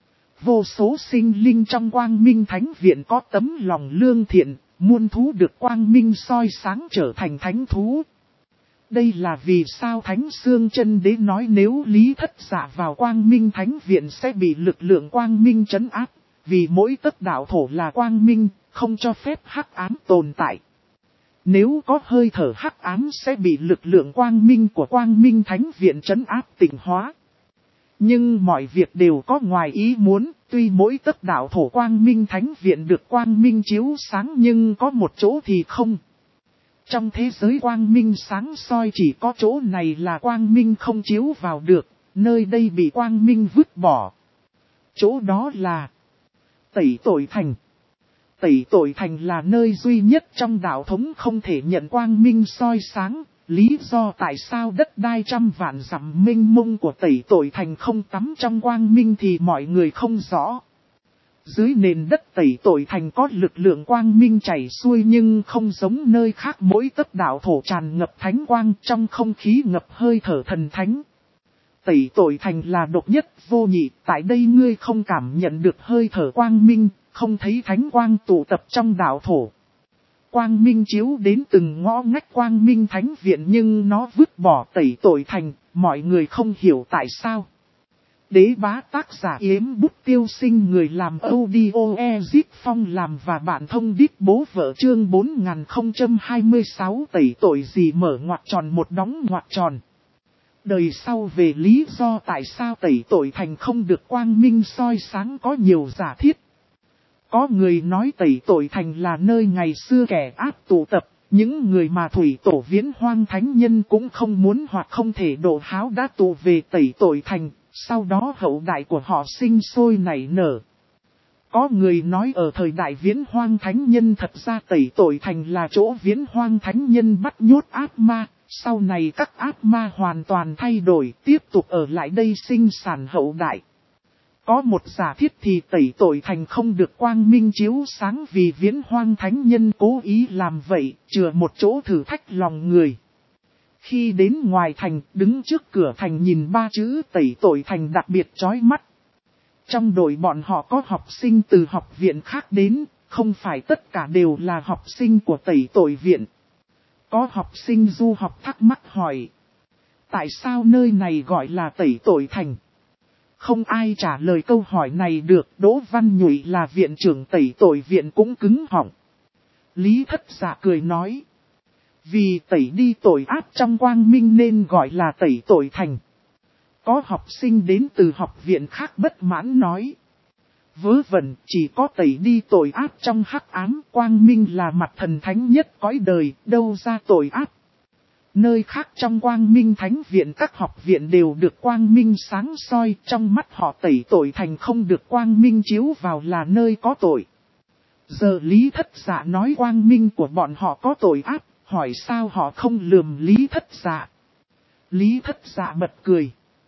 Vô số sinh linh trong Quang Minh Thánh Viện có tấm lòng lương thiện. Muôn thú được Quang Minh soi sáng trở thành thánh thú. Đây là vì sao Thánh Xương Chân Đế nói nếu Lý Thất Dạ vào Quang Minh Thánh Viện sẽ bị lực lượng Quang Minh trấn áp. Vì mỗi tấc đạo thổ là Quang Minh, không cho phép hắc ám tồn tại. Nếu có hơi thở hắc ám sẽ bị lực lượng Quang Minh của Quang Minh Thánh Viện trấn áp tịnh hóa. Nhưng mọi việc đều có ngoài ý muốn, tuy mỗi tấc đạo thổ Quang Minh Thánh Viện được Quang Minh chiếu sáng nhưng có một chỗ thì không. Trong thế giới Quang Minh sáng soi chỉ có chỗ này là Quang Minh không chiếu vào được, nơi đây bị Quang Minh vứt bỏ. Chỗ đó là Tẩy Tội Thành. Tẩy Tội Thành là nơi duy nhất trong đạo thống không thể nhận Quang Minh soi sáng. Lý do tại sao đất đai trăm vạn dặm mênh mông của Tẩy Tội Thành không tắm trong Quang Minh thì mọi người không rõ. Dưới nền đất Tẩy Tội Thành có lực lượng Quang Minh chảy xuôi nhưng không giống nơi khác, mỗi tấc đạo thổ tràn ngập thánh quang, trong không khí ngập hơi thở thần thánh. Tẩy Tội Thành là độc nhất vô nhị, tại đây ngươi không cảm nhận được hơi thở Quang Minh, không thấy thánh quang tụ tập trong đạo thổ. Quang Minh chiếu đến từng ngõ ngách Quang Minh Thánh Viện nhưng nó vứt bỏ Tẩy Tội Thành, mọi người không hiểu tại sao. Đế Bá tác giả Yếm Bút Tiêu Sinh, người làm audio Ezip Phong làm và bạn thông đít bố vợ, chương 4026 tẩy tội gì mở ngoặc tròn một đóng ngoặc tròn. Đời sau về lý do tại sao tẩy tội thành không được quang minh soi sáng có nhiều giả thiết. Có người nói tẩy tội thành là nơi ngày xưa kẻ ác tụ tập, những người mà thủy tổ Viễn Hoang thánh nhân cũng không muốn hoặc không thể độ háo đã tụ về tẩy tội thành, sau đó hậu đại của họ sinh sôi nảy nở. Có người nói ở thời đại Viễn Hoang thánh nhân thật ra tẩy tội thành là chỗ Viễn Hoang thánh nhân bắt nhốt ác ma, sau này các ác ma hoàn toàn thay đổi, tiếp tục ở lại đây sinh sản hậu đại. Có một giả thiết thì tẩy tội thành không được quang minh chiếu sáng vì Viễn Hoang thánh nhân cố ý làm vậy, chừa một chỗ thử thách lòng người. Khi đến ngoài thành, đứng trước cửa thành nhìn ba chữ tẩy tội thành đặc biệt chói mắt. Trong đội bọn họ có học sinh từ học viện khác đến, không phải tất cả đều là học sinh của tẩy tội viện. Có học sinh du học thắc mắc hỏi. Tại sao nơi này gọi là tẩy tội thành? Không ai trả lời câu hỏi này được, Đỗ Văn Nhụy là viện trưởng tẩy tội viện cũng cứng họng. Lý Thất Dạ cười nói. Vì tẩy đi tội ác trong quang minh nên gọi là tẩy tội thành. Có học sinh đến từ học viện khác bất mãn nói. Vớ vẩn, chỉ có tẩy đi tội ác trong hắc ám, quang minh là mặt thần thánh nhất cõi đời, đâu ra tội ác. Nơi khác trong quang minh thánh viện các học viện đều được quang minh sáng soi, trong mắt họ tẩy tội thành không được quang minh chiếu vào là nơi có tội. Giờ Lý Thất Dạ nói quang minh của bọn họ có tội ác, hỏi sao họ không lườm Lý Thất Dạ. Lý Thất Dạ bật cười.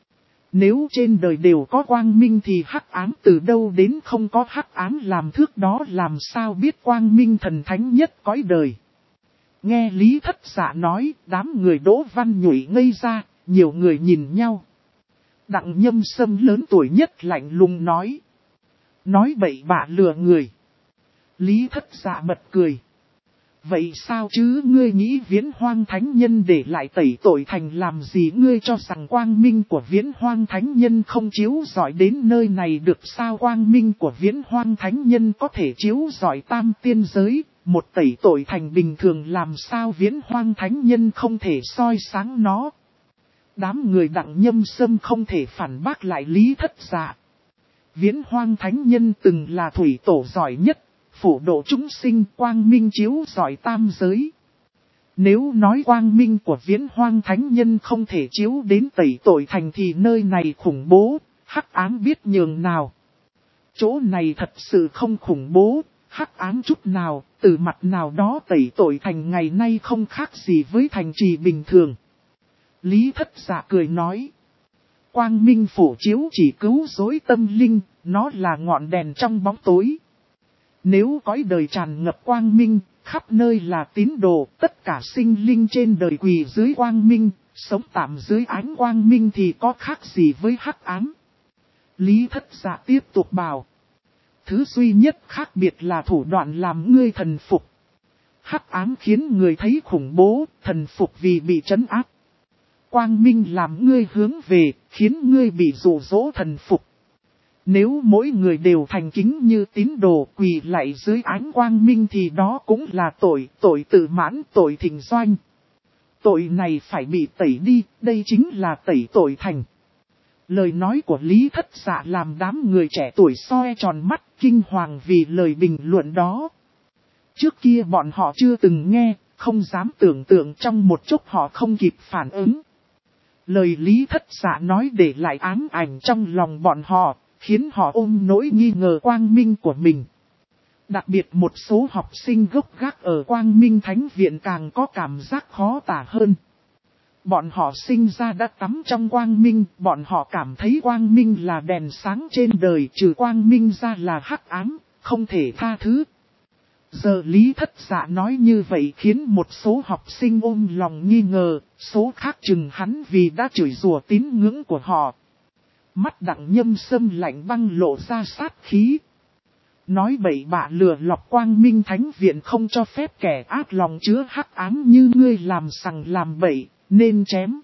Nếu trên đời đều có quang minh thì hắc ám từ đâu đến không có hắc ám làm thước đó làm sao biết quang minh thần thánh nhất cõi đời. Nghe Lý Thất Dạ nói, đám người Đỗ Văn Nhụy ngây ra, nhiều người nhìn nhau. Đặng Nhâm Sâm lớn tuổi nhất lạnh lùng nói. Nói bậy bạ lừa người. Lý Thất Dạ bật cười. Vậy sao chứ ngươi nghĩ Viễn Hoang thánh nhân để lại tẩy tội thành làm gì, ngươi cho rằng quang minh của Viễn Hoang thánh nhân không chiếu rọi đến nơi này được sao? Quang minh của Viễn Hoang thánh nhân có thể chiếu rọi tam tiên giới, một tẩy tội thành bình thường làm sao Viễn Hoang thánh nhân không thể soi sáng nó. Đám người Đặng Nhâm Sâm không thể phản bác lại Lý Thất Dạ. Viễn Hoang thánh nhân từng là thủy tổ giỏi nhất. Phổ độ chúng sinh, quang minh chiếu rọi tam giới. Nếu nói quang minh của Viễn Hoang thánh nhân không thể chiếu đến tẩy tội thành thì nơi này khủng bố, hắc ám biết nhường nào. Chỗ này thật sự không khủng bố, hắc ám chút nào, từ mặt nào đó tẩy tội thành ngày nay không khác gì với thành trì bình thường. Lý Thất Dạ cười nói. Quang minh phổ chiếu chỉ cứu rỗi tâm linh, nó là ngọn đèn trong bóng tối. Nếu cõi đời tràn ngập quang minh, khắp nơi là tín đồ, tất cả sinh linh trên đời quỳ dưới quang minh, sống tạm dưới ánh quang minh thì có khác gì với hắc ám. Lý Thất Dạ tiếp tục bảo. Thứ duy nhất khác biệt là thủ đoạn làm ngươi thần phục. Hắc ám khiến người thấy khủng bố, thần phục vì bị trấn áp. Quang minh làm ngươi hướng về, khiến ngươi bị dụ dỗ thần phục. Nếu mỗi người đều thành kính như tín đồ quỳ lạy dưới ánh quang minh thì đó cũng là tội tự mãn, tội thịnh doanh. Tội này phải bị tẩy đi, đây chính là tẩy tội thành. Lời nói của Lý Thất Dạ làm đám người trẻ tuổi soi tròn mắt kinh hoàng vì lời bình luận đó. Trước kia bọn họ chưa từng nghe, không dám tưởng tượng trong một chút họ không kịp phản ứng. Lời Lý Thất Dạ nói để lại ám ảnh trong lòng bọn họ, khiến họ ôm nỗi nghi ngờ quang minh của mình. Đặc biệt một số học sinh gốc gác ở Quang Minh Thánh Viện càng có cảm giác khó tả hơn. Bọn họ sinh ra đã tắm trong quang minh, bọn họ cảm thấy quang minh là đèn sáng trên đời, trừ quang minh ra là hắc ám, không thể tha thứ. Giờ Lý Thất Dạ nói như vậy khiến một số học sinh ôm lòng nghi ngờ, số khác chừng hắn vì đã chửi rủa tín ngưỡng của họ. Mắt Đặng Nhâm Sâm lạnh băng lộ ra sát khí. Nói bậy bạ lừa lọc Quang Minh Thánh Viện không cho phép kẻ ác lòng chứa hắc ám như ngươi làm sằng làm bậy, nên chém.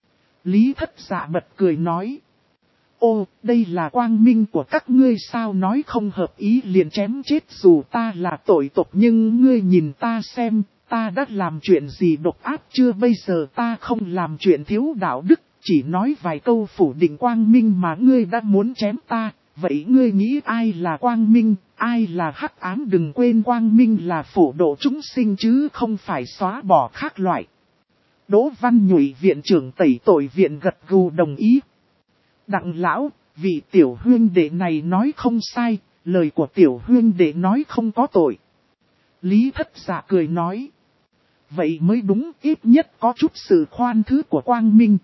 Lý Thất Dạ bật cười nói. Ô, đây là quang minh của các ngươi sao, nói không hợp ý liền chém chết, dù ta là tội tộc nhưng ngươi nhìn ta xem, ta đã làm chuyện gì độc ác chưa, bây giờ ta không làm chuyện thiếu đạo đức, chỉ nói vài câu phủ định quang minh mà ngươi đã muốn chém ta, vậy ngươi nghĩ ai là quang minh, ai là hắc ám? Đừng quên quang minh là phổ độ chúng sinh chứ không phải xóa bỏ khác loại. Đỗ Văn Nhụy viện trưởng tẩy tội viện gật gù đồng ý. Đặng lão, vị tiểu huynh đệ này nói không sai, lời của tiểu huynh đệ nói không có tội. Lý Thất Dạ cười nói. Vậy mới đúng, ít nhất có chút sự khoan thứ của quang minh.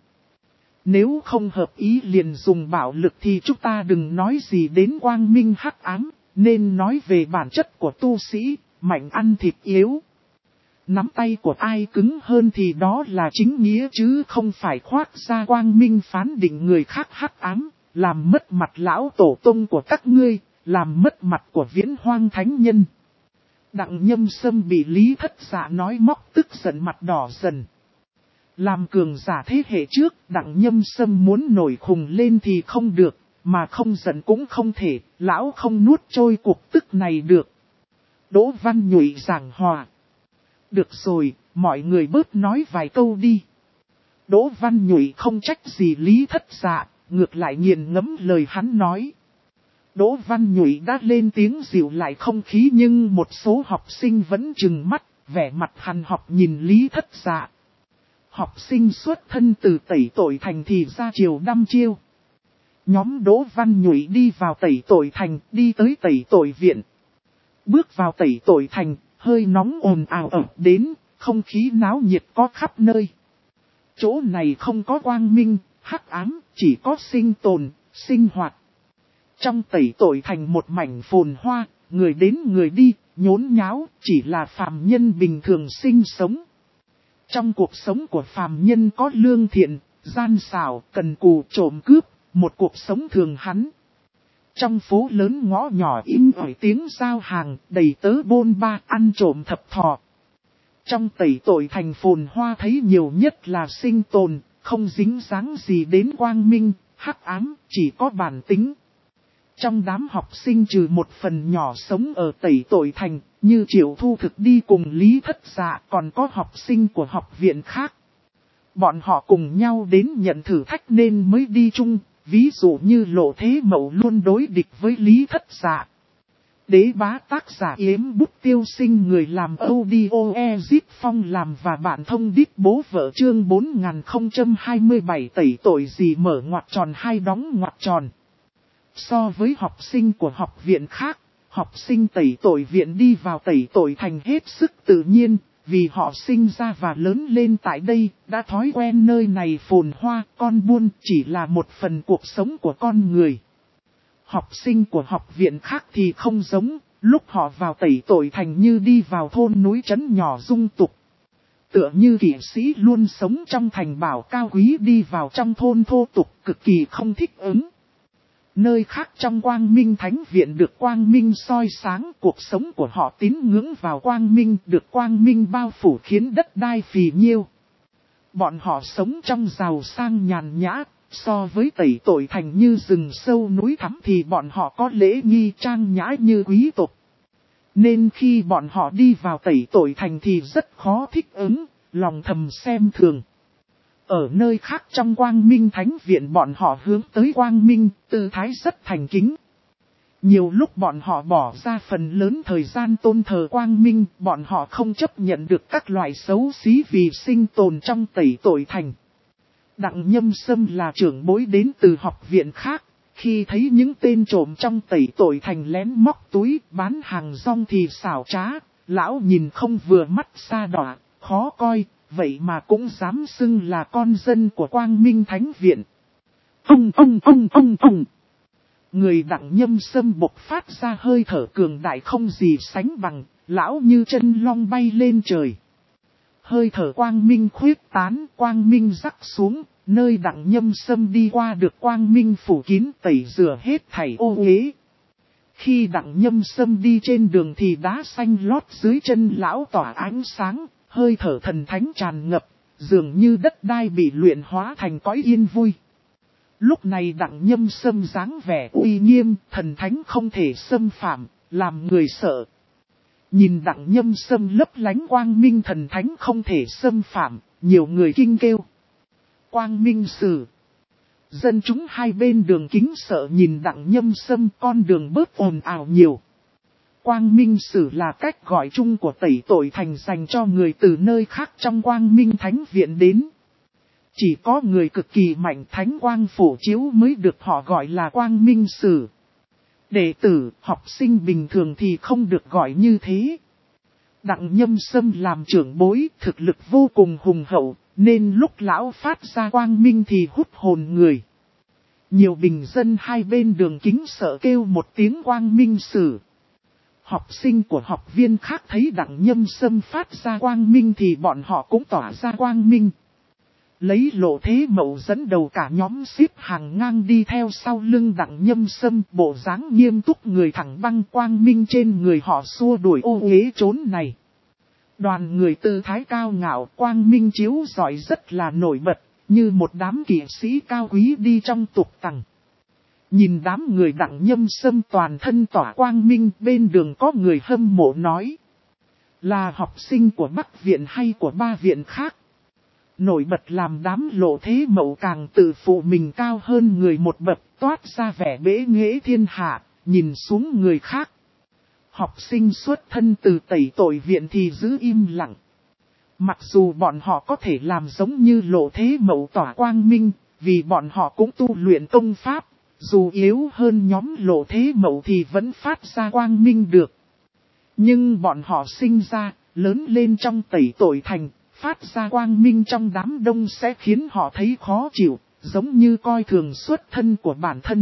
Nếu không hợp ý liền dùng bạo lực thì chúng ta đừng nói gì đến quang minh hắc ám, nên nói về bản chất của tu sĩ, mạnh ăn thịt yếu. Nắm tay của ai cứng hơn thì đó là chính nghĩa chứ không phải khoác ra quang minh phán định người khác hắc ám, làm mất mặt lão tổ tông của các ngươi, làm mất mặt của Viễn Hoang thánh nhân. Đặng Nhâm Sâm bị Lý Thất Dạ nói móc tức giận mặt đỏ dần. Làm cường giả thế hệ trước, Đặng Nhâm Sâm muốn nổi khùng lên thì không được, mà không giận cũng không thể, lão không nuốt trôi cuộc tức này được. Đỗ Văn Nhụy giảng hòa. Được rồi, mọi người bớt nói vài câu đi. Đỗ Văn Nhụy không trách gì Lý Thất Dạ, ngược lại nghiền ngẫm lời hắn nói. Đỗ Văn Nhụy đã lên tiếng dịu lại không khí nhưng một số học sinh vẫn trừng mắt, vẻ mặt hằn học nhìn Lý Thất Dạ. Học sinh xuất thân từ tẩy tội thành thì ra chiều đăm chiêu. Nhóm Đỗ Văn Nhụy đi vào tẩy tội thành, đi tới tẩy tội viện. Bước vào tẩy tội thành, hơi nóng ồn ào ập đến, không khí náo nhiệt có khắp nơi. Chỗ này không có quang minh, hắc ám, chỉ có sinh tồn, sinh hoạt. Trong tẩy tội thành một mảnh phồn hoa, người đến người đi, nhốn nháo, chỉ là phàm nhân bình thường sinh sống. Trong cuộc sống của phàm nhân có lương thiện, gian xảo, cần cù, trộm cướp, một cuộc sống thường hắn. Trong phố lớn ngõ nhỏ im ỏi tiếng giao hàng, đầy tớ bôn ba, ăn trộm thập thò. Trong tẩy tội thành phồn hoa thấy nhiều nhất là sinh tồn, không dính dáng gì đến quang minh, hắc ám, chỉ có bản tính. Trong đám học sinh trừ một phần nhỏ sống ở tẩy tội thành, như Triệu Thu Thực đi cùng Lý Thất Dạ, còn có học sinh của học viện khác. Bọn họ cùng nhau đến nhận thử thách nên mới đi chung, ví dụ như Lộ Thế Mậu luôn đối địch với Lý Thất Dạ. Đế Bá tác giả Yếm Bút Tiêu Sinh, người làm audio Zip Phong làm và bạn thông đít bố vợ, chương 4027 tẩy tội gì mở ngoặc tròn hay đóng ngoặc tròn. So với học sinh của học viện khác, học sinh tẩy tội viện đi vào tẩy tội thành hết sức tự nhiên, vì họ sinh ra và lớn lên tại đây, đã thói quen nơi này phồn hoa, con buôn chỉ là một phần cuộc sống của con người. Học sinh của học viện khác thì không giống, lúc họ vào tẩy tội thành như đi vào thôn núi trấn nhỏ dung tục. Tựa như kỵ sĩ luôn sống trong thành bảo cao quý đi vào trong thôn thô tục, cực kỳ không thích ứng. Nơi khác trong quang minh thánh viện được quang minh soi sáng, cuộc sống của họ tín ngưỡng vào quang minh, được quang minh bao phủ khiến đất đai phì nhiêu. Bọn họ sống trong giàu sang nhàn nhã, so với tẩy tội thành như rừng sâu núi thẳm thì bọn họ có lễ nghi trang nhã như quý tộc. Nên khi bọn họ đi vào tẩy tội thành thì rất khó thích ứng, lòng thầm xem thường. Ở nơi khác trong quang minh thánh viện bọn họ hướng tới quang minh, tư thái rất thành kính. Nhiều lúc bọn họ bỏ ra phần lớn thời gian tôn thờ quang minh, bọn họ không chấp nhận được các loại xấu xí vì sinh tồn trong tẩy tội thành. Đặng Nhâm Sâm là trưởng bối đến từ học viện khác, khi thấy những tên trộm trong tẩy tội thành lén móc túi bán hàng rong thì xảo trá, lão nhìn không vừa mắt xa đọa, khó coi. Vậy mà cũng dám xưng là con dân của quang minh thánh viện. Ông. Người Đặng Nhâm Sâm bộc phát ra hơi thở cường đại không gì sánh bằng, lão như chân long bay lên trời. Hơi thở quang minh khuyết tán, quang minh rắc xuống, nơi Đặng Nhâm Sâm đi qua được quang minh phủ kín tẩy rửa hết thảy ô uế. Khi Đặng Nhâm Sâm đi trên đường thì đá xanh lót dưới chân lão tỏa ánh sáng. Hơi thở thần thánh tràn ngập, dường như đất đai bị luyện hóa thành cõi yên vui. Lúc này Đặng Nhâm Sâm dáng vẻ uy nghiêm, thần thánh không thể xâm phạm, làm người sợ. Nhìn Đặng Nhâm Sâm lấp lánh quang minh thần thánh không thể xâm phạm, nhiều người kinh kêu. Quang Minh Sử. Dân chúng hai bên đường kính sợ nhìn Đặng Nhâm Sâm, con đường bớt ồn ào nhiều. Quang Minh Sử là cách gọi chung của tẩy tội thành dành cho người từ nơi khác trong Quang Minh Thánh Viện đến. Chỉ có người cực kỳ mạnh thánh quang phổ chiếu mới được họ gọi là Quang Minh Sử. Đệ tử, học sinh bình thường thì không được gọi như thế. Đặng Nhâm Sâm làm trưởng bối, thực lực vô cùng hùng hậu, nên lúc lão phát ra quang minh thì hút hồn người. Nhiều bình dân hai bên đường kính sợ kêu một tiếng Quang Minh Sử. Học sinh của học viên khác thấy Đặng Nhâm Sâm phát ra quang minh thì bọn họ cũng tỏa ra quang minh. Lấy Lộ Thế Mậu dẫn đầu cả nhóm xếp hàng ngang đi theo sau lưng Đặng Nhâm Sâm, bộ dáng nghiêm túc người thẳng băng quang minh trên người họ xua đuổi ô uế trốn này. Đoàn người tư thái cao ngạo, quang minh chiếu rọi rất là nổi bật, như một đám kỵ sĩ cao quý đi trong tục tằng. Nhìn đám người Đặng Nhâm Sâm toàn thân tỏa quang minh, bên đường có người hâm mộ nói. Là học sinh của Bắc Viện hay của ba viện khác? Nổi bật làm đám Lộ Thế Mậu càng tự phụ mình cao hơn người một bậc, toát ra vẻ bế nghệ thiên hạ, nhìn xuống người khác. Học sinh xuất thân từ tẩy tội viện thì giữ im lặng. Mặc dù bọn họ có thể làm giống như Lộ Thế Mậu tỏa quang minh, vì bọn họ cũng tu luyện công pháp, dù yếu hơn nhóm Lộ Thế Mậu thì vẫn phát ra quang minh được. Nhưng bọn họ sinh ra, lớn lên trong tẩy tội thành, phát ra quang minh trong đám đông sẽ khiến họ thấy khó chịu, giống như coi thường xuất thân của bản thân.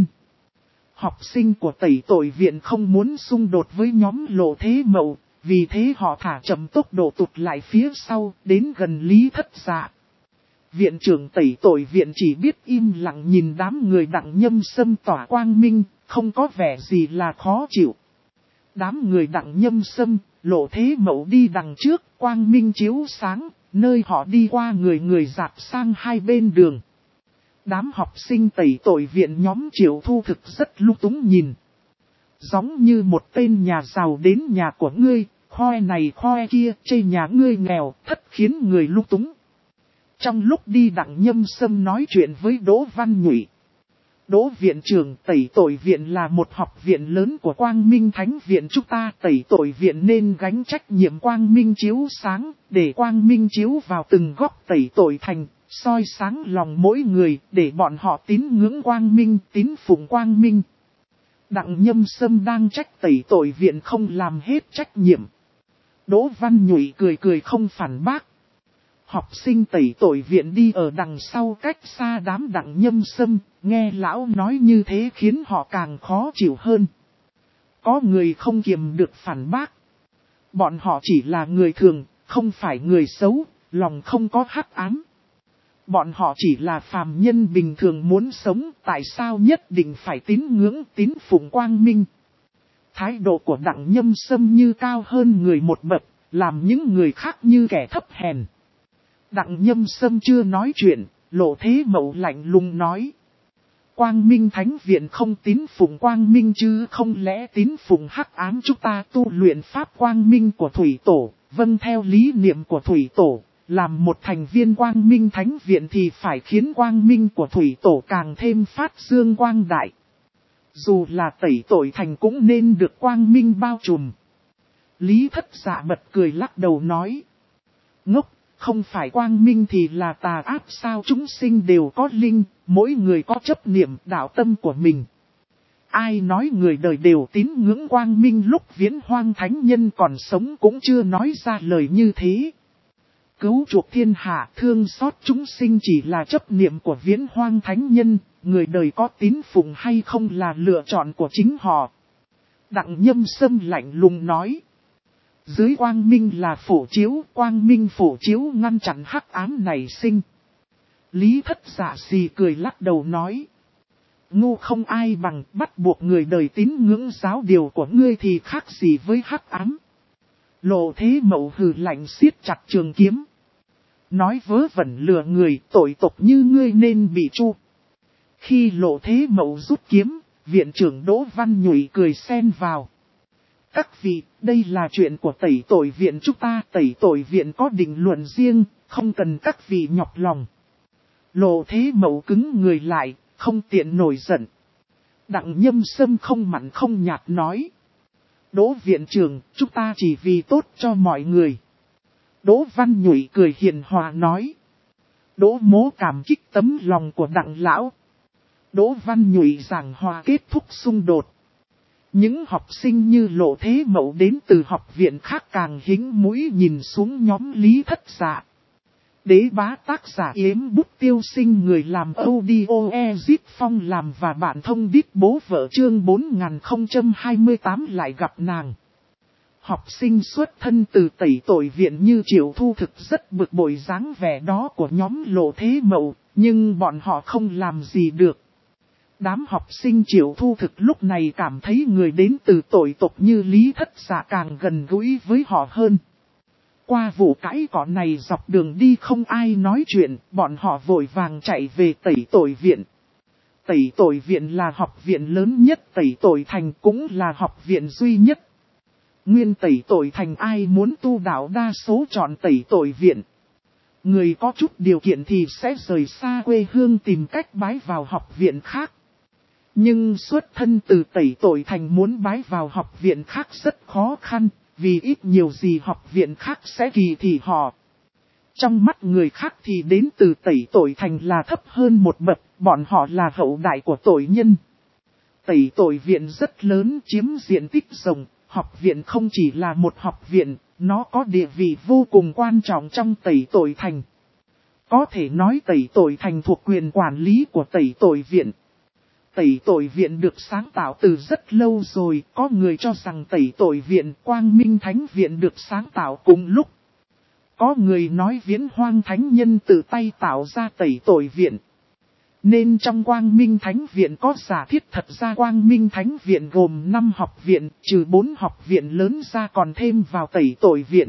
Học sinh của tẩy tội viện không muốn xung đột với nhóm Lộ Thế Mậu, vì thế họ thả chậm tốc độ tụt lại phía sau, đến gần Lý Thất Dạ. Viện trưởng tẩy tội viện chỉ biết im lặng nhìn đám người Đặng Nhâm Sâm tỏa quang minh, không có vẻ gì là khó chịu. Đám người Đặng Nhâm Sâm, Lộ Thế Mậu đi đằng trước, quang minh chiếu sáng, nơi họ đi qua người người dạt sang hai bên đường. Đám học sinh tẩy tội viện nhóm Triệu Thu thực rất lung túng nhìn. Giống như một tên nhà giàu đến nhà của ngươi, khoe này khoe kia, chê nhà ngươi nghèo, thất khiến người lung túng. Trong lúc đi Đặng Nhâm Sâm nói chuyện với Đỗ Văn Nhụy. Đỗ viện trưởng tẩy tội viện là một học viện lớn của Quang Minh Thánh Viện, chúng ta tẩy tội viện nên gánh trách nhiệm Quang Minh chiếu sáng, để Quang Minh chiếu vào từng góc tẩy tội thành, soi sáng lòng mỗi người, để bọn họ tín ngưỡng Quang Minh, tín phụng Quang Minh. Đặng Nhâm Sâm đang trách tẩy tội viện không làm hết trách nhiệm. Đỗ Văn Nhụy cười cười không phản bác. Học sinh tẩy tội viện đi ở đằng sau cách xa đám Đặng Nhâm Sâm, nghe lão nói như thế khiến họ càng khó chịu hơn. Có người không kiềm được phản bác. Bọn họ chỉ là người thường, không phải người xấu, lòng không có hắc ám. Bọn họ chỉ là phàm nhân bình thường muốn sống, tại sao nhất định phải tín ngưỡng tín phụng Quang Minh. Thái độ của Đặng Nhâm Sâm như cao hơn người một bậc, làm những người khác như kẻ thấp hèn. Đặng Nhâm Sâm chưa nói chuyện, Lộ Thế Mậu lạnh lùng nói. Quang Minh Thánh Viện không tín phụng Quang Minh chứ không lẽ tín phụng hắc ám, chúng ta tu luyện pháp Quang Minh của Thủy Tổ, vâng theo lý niệm của Thủy Tổ, làm một thành viên Quang Minh Thánh Viện thì phải khiến Quang Minh của Thủy Tổ càng thêm phát dương quang đại. Dù là tẩy tội thành cũng nên được Quang Minh bao trùm. Lý Thất Dạ bật cười lắc đầu nói. Ngốc! Không phải quang minh thì là tà ác sao, chúng sinh đều có linh, mỗi người có chấp niệm đạo tâm của mình. Ai nói người đời đều tín ngưỡng quang minh lúc Viễn Hoang Thánh Nhân còn sống cũng chưa nói ra lời như thế. Cứu chuộc thiên hạ thương xót chúng sinh chỉ là chấp niệm của Viễn Hoang Thánh Nhân, người đời có tín phụng hay không là lựa chọn của chính họ. Đặng Nhâm Sâm lạnh lùng nói. Dưới quang minh là phổ chiếu, quang minh phổ chiếu ngăn chặn hắc ám nảy sinh. Lý Thất Dạ xì cười lắc đầu nói. Ngu không ai bằng, bắt buộc người đời tín ngưỡng giáo điều của ngươi thì khác gì với hắc ám. Lộ Thế Mậu hừ lạnh siết chặt trường kiếm. Nói vớ vẩn lừa người, tội tộc như ngươi nên bị tru. Khi Lộ Thế Mậu rút kiếm, viện trưởng Đỗ Văn Nhụy cười xen vào. Các vị, đây là chuyện của tẩy tội viện chúng ta, tẩy tội viện có định luận riêng, không cần các vị nhọc lòng. Lộ Thế Mậu cứng người lại, không tiện nổi giận. Đặng Nhâm Sâm không mặn không nhạt nói. Đỗ viện trưởng, chúng ta chỉ vì tốt cho mọi người. Đỗ Văn Nhụy cười hiền hòa nói. Đỗ Mỗ cảm kích tấm lòng của Đặng lão. Đỗ Văn Nhụy giảng hòa kết thúc xung đột. Những học sinh như Lộ Thế Mậu đến từ học viện khác càng hính mũi nhìn xuống nhóm Lý Thất Dạ. Đế Bá tác giả Yếm Bút Tiêu Sinh người làm audio Ezip Phong làm và bạn thông đít bố vợ chương 4028 lại gặp nàng. Học sinh xuất thân từ tẩy tội viện như Triệu Thu Thực rất bực bội dáng vẻ đó của nhóm Lộ Thế Mậu, nhưng bọn họ không làm gì được. Đám học sinh Triệu Thu Thực lúc này cảm thấy người đến từ tội tộc như Lý Thất Dạ càng gần gũi với họ hơn. Qua vụ cãi cọ này dọc đường đi không ai nói chuyện, bọn họ vội vàng chạy về tẩy tội viện. Tẩy tội viện là học viện lớn nhất tẩy tội thành cũng là học viện duy nhất. Nguyên tẩy tội thành ai muốn tu đạo đa số chọn tẩy tội viện. Người có chút điều kiện thì sẽ rời xa quê hương tìm cách bái vào học viện khác. Nhưng xuất thân từ tẩy tội thành muốn bái vào học viện khác rất khó khăn, vì ít nhiều gì học viện khác sẽ kỳ thị họ. Trong mắt người khác thì đến từ tẩy tội thành là thấp hơn một bậc, bọn họ là hậu đại của tội nhân. Tẩy tội viện rất lớn chiếm diện tích rộng, học viện không chỉ là một học viện, nó có địa vị vô cùng quan trọng trong tẩy tội thành. Có thể nói tẩy tội thành thuộc quyền quản lý của tẩy tội viện. Tẩy tội viện được sáng tạo từ rất lâu rồi, có người cho rằng tẩy tội viện Quang Minh Thánh Viện được sáng tạo cùng lúc. Có người nói Viễn Hoang Thánh Nhân tự tay tạo ra tẩy tội viện. Nên trong Quang Minh Thánh Viện có giả thiết thật ra Quang Minh Thánh Viện gồm 5 học viện, trừ 4 học viện lớn ra còn thêm vào tẩy tội viện.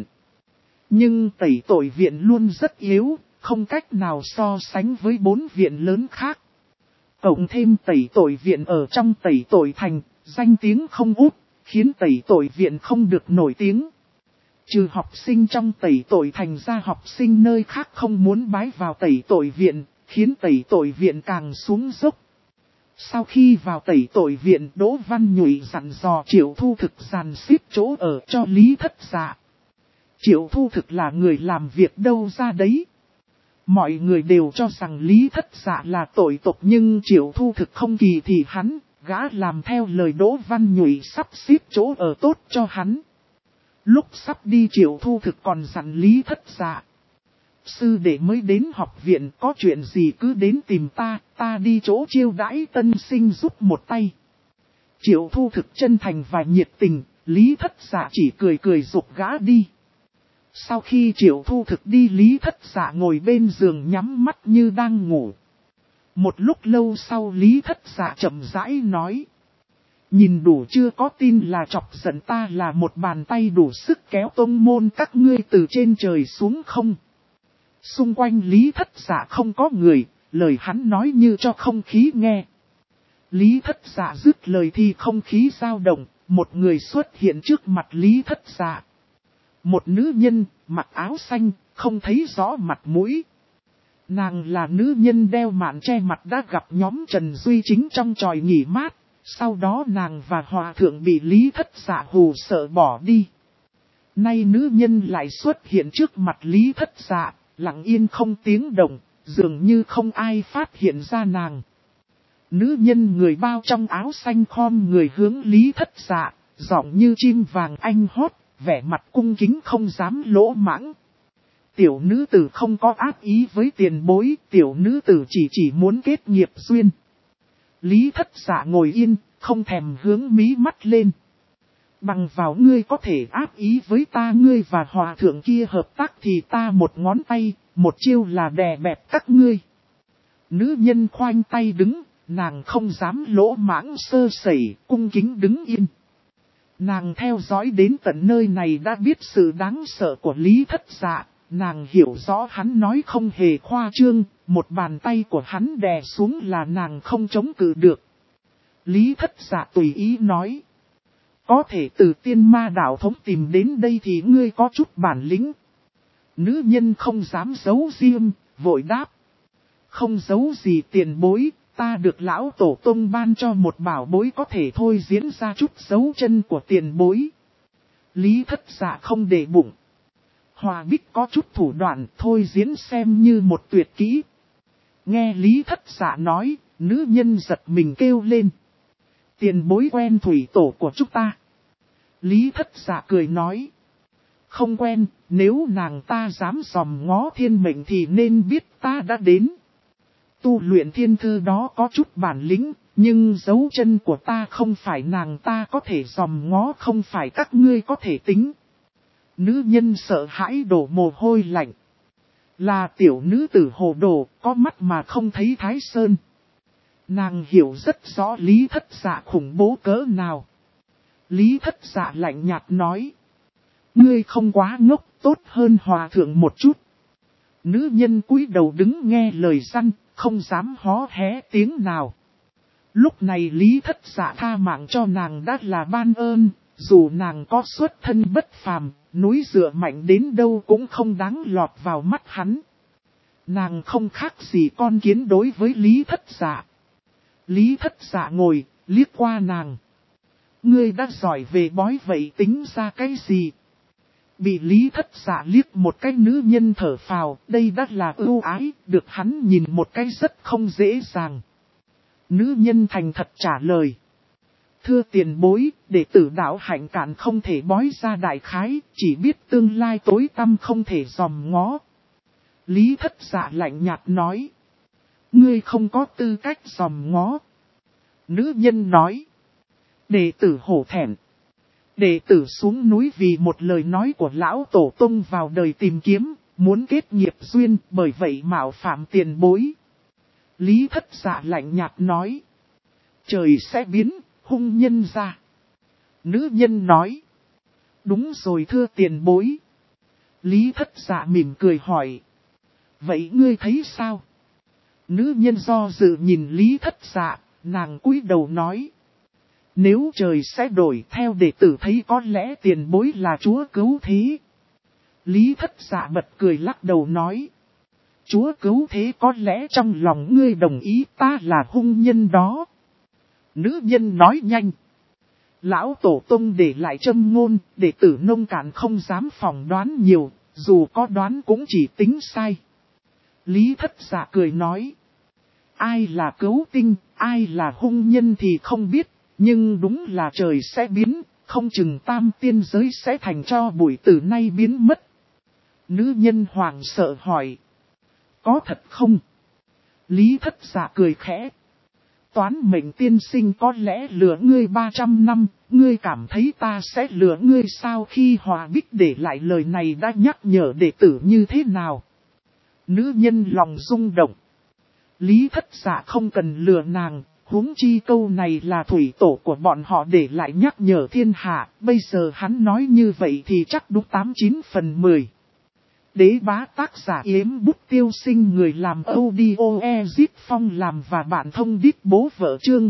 Nhưng tẩy tội viện luôn rất yếu, không cách nào so sánh với 4 viện lớn khác. Cộng thêm tẩy tội viện ở trong tẩy tội thành, danh tiếng không út, khiến tẩy tội viện không được nổi tiếng. Trừ học sinh trong tẩy tội thành ra học sinh nơi khác không muốn bái vào tẩy tội viện, khiến tẩy tội viện càng xuống dốc. Sau khi vào tẩy tội viện, Đỗ Văn Nhụy dặn dò Triệu Thu Thực dàn xếp chỗ ở cho Lý Thất Dạ. Triệu Thu Thực là người làm việc đâu ra đấy. Mọi người đều cho rằng Lý Thất Dạ là tội tộc nhưng Triệu Thu Thực không kỳ thị hắn, gã làm theo lời Đỗ Văn Nhụy sắp xếp chỗ ở tốt cho hắn. Lúc sắp đi Triệu Thu Thực còn dặn Lý Thất Dạ. Sư đệ mới đến học viện có chuyện gì cứ đến tìm ta đi chỗ chiêu đãi tân sinh giúp một tay. Triệu Thu Thực chân thành và nhiệt tình, Lý Thất Dạ chỉ cười cười giục gã đi. Sau khi Triệu Thu Thực đi Lý Thất Dạ ngồi bên giường nhắm mắt như đang ngủ. Một lúc lâu sau Lý Thất Dạ chậm rãi nói. Nhìn đủ chưa có tin là chọc giận ta là một bàn tay đủ sức kéo tông môn các ngươi từ trên trời xuống không. Xung quanh Lý Thất Dạ không có người, lời hắn nói như cho không khí nghe. Lý Thất Dạ dứt lời thì không khí dao động, một người xuất hiện trước mặt Lý Thất Dạ. Một nữ nhân, mặc áo xanh, không thấy rõ mặt mũi. Nàng là nữ nhân đeo mạn che mặt đã gặp nhóm Trần Duy Chính trong tròi nghỉ mát. Sau đó nàng và hòa thượng bị Lý Thất Dạ hù sợ bỏ đi. Nay nữ nhân lại xuất hiện trước mặt Lý Thất Dạ, lặng yên không tiếng động, dường như không ai phát hiện ra nàng. Nữ nhân người bao trong áo xanh khom người hướng Lý Thất Dạ, giọng như chim vàng anh hót, vẻ mặt cung kính không dám lỗ mãng. Tiểu nữ tử không có ác ý với tiền bối, tiểu nữ tử chỉ muốn kết nghiệp duyên. Lý Thất Dạ ngồi yên, không thèm hướng mí mắt lên. Bằng vào ngươi có thể ác ý với ta, ngươi và hòa thượng kia hợp tác thì ta một ngón tay, một chiêu là đè bẹp các ngươi. Nữ nhân khoanh tay đứng, nàng không dám lỗ mãng sơ sẩy, cung kính đứng yên. Nàng theo dõi đến tận nơi này đã biết sự đáng sợ của Lý Thất Dạ, nàng hiểu rõ hắn nói không hề khoa trương, một bàn tay của hắn đè xuống là nàng không chống cự được. Lý Thất Dạ tùy ý nói. Có thể từ Tiên Ma đạo thống tìm đến đây thì ngươi có chút bản lĩnh. Nữ nhân không dám giấu riêng, vội đáp. Không giấu gì tiền bối, ta được lão tổ tông ban cho một bảo bối có thể thôi diễn ra chút dấu chân của tiền bối. Lý Thất Dạ không để bụng. Hòa Bích có chút thủ đoạn thôi diễn xem như một tuyệt kỹ. Nghe Lý Thất Dạ nói, nữ nhân giật mình kêu lên. Tiền bối quen thủy tổ của chúng ta. Lý Thất Dạ cười nói. Không quen, nếu nàng ta dám dòm ngó thiên mệnh thì nên biết ta đã đến. Tu luyện thiên thư đó có chút bản lĩnh, nhưng dấu chân của ta không phải nàng ta có thể dòm ngó, không phải các ngươi có thể tính. Nữ nhân sợ hãi đổ mồ hôi lạnh. Là tiểu nữ tử hồ đồ, có mắt mà không thấy Thái Sơn. Nàng hiểu rất rõ Lý Thất Dạ khủng bố cỡ nào. Lý Thất Dạ lạnh nhạt nói. Ngươi không quá ngốc, tốt hơn hòa thượng một chút. Nữ nhân cúi đầu đứng nghe lời răn, không dám hó hé tiếng nào. Lúc này Lý Thất Dạ tha mạng cho nàng đã là ban ơn, dù nàng có xuất thân bất phàm, núi dựa mạnh đến đâu cũng không đáng lọt vào mắt hắn. Nàng không khác gì con kiến đối với Lý Thất Dạ. Lý Thất Dạ ngồi, liếc qua nàng. Ngươi đã giỏi về bói vậy tính ra cái gì? Bị Lý Thất Dạ liếc một cái, nữ nhân thở phào, đây đã là ưu ái, được hắn nhìn một cái rất không dễ dàng. Nữ nhân thành thật trả lời. Thưa tiền bối, đệ tử đạo hạnh cạn không thể bói ra đại khái, chỉ biết tương lai tối tăm không thể dòm ngó. Lý Thất Dạ lạnh nhạt nói. Ngươi không có tư cách dòm ngó. Nữ nhân nói. Đệ tử hổ thẹn. Đệ tử xuống núi vì một lời nói của lão tổ tông vào đời tìm kiếm, muốn kết nghiệp duyên, bởi vậy mạo phạm tiền bối. Lý Thất Dạ lạnh nhạt nói. Trời sẽ biến, hung nhân ra. Nữ nhân nói. Đúng rồi thưa tiền bối. Lý Thất Dạ mỉm cười hỏi. Vậy ngươi thấy sao? Nữ nhân do dự nhìn Lý Thất Dạ, nàng cúi đầu nói. Nếu trời sẽ đổi theo đệ tử thấy có lẽ tiền bối là chúa cứu thế. Lý Thất Dạ bật cười lắc đầu nói. Chúa cứu thế có lẽ trong lòng ngươi đồng ý ta là hung nhân đó. Nữ nhân nói nhanh. Lão tổ tông để lại châm ngôn, đệ tử nông cạn không dám phỏng đoán nhiều, dù có đoán cũng chỉ tính sai. Lý Thất Dạ cười nói. Ai là cấu tinh, ai là hung nhân thì không biết, nhưng đúng là trời sẽ biến, không chừng tam tiên giới sẽ thành cho bụi từ nay biến mất. Nữ nhân hoảng sợ hỏi. Có thật không? Lý Thất Dạ cười khẽ. Toán mệnh tiên sinh có lẽ lừa ngươi 300 năm, ngươi cảm thấy ta sẽ lừa ngươi sao? Khi Hòa Bích để lại lời này đã nhắc nhở đệ tử như thế nào? Nữ nhân lòng rung động. Lý Thất Dạ không cần lừa nàng, huống chi câu này là thủy tổ của bọn họ để lại nhắc nhở thiên hạ, bây giờ hắn nói như vậy thì chắc đúng 89 phần 10. Đế bá tác giả Yếm Bút Tiêu Sinh, người làm audio Ezip Phong làm và bạn thông đít bố vợ, chương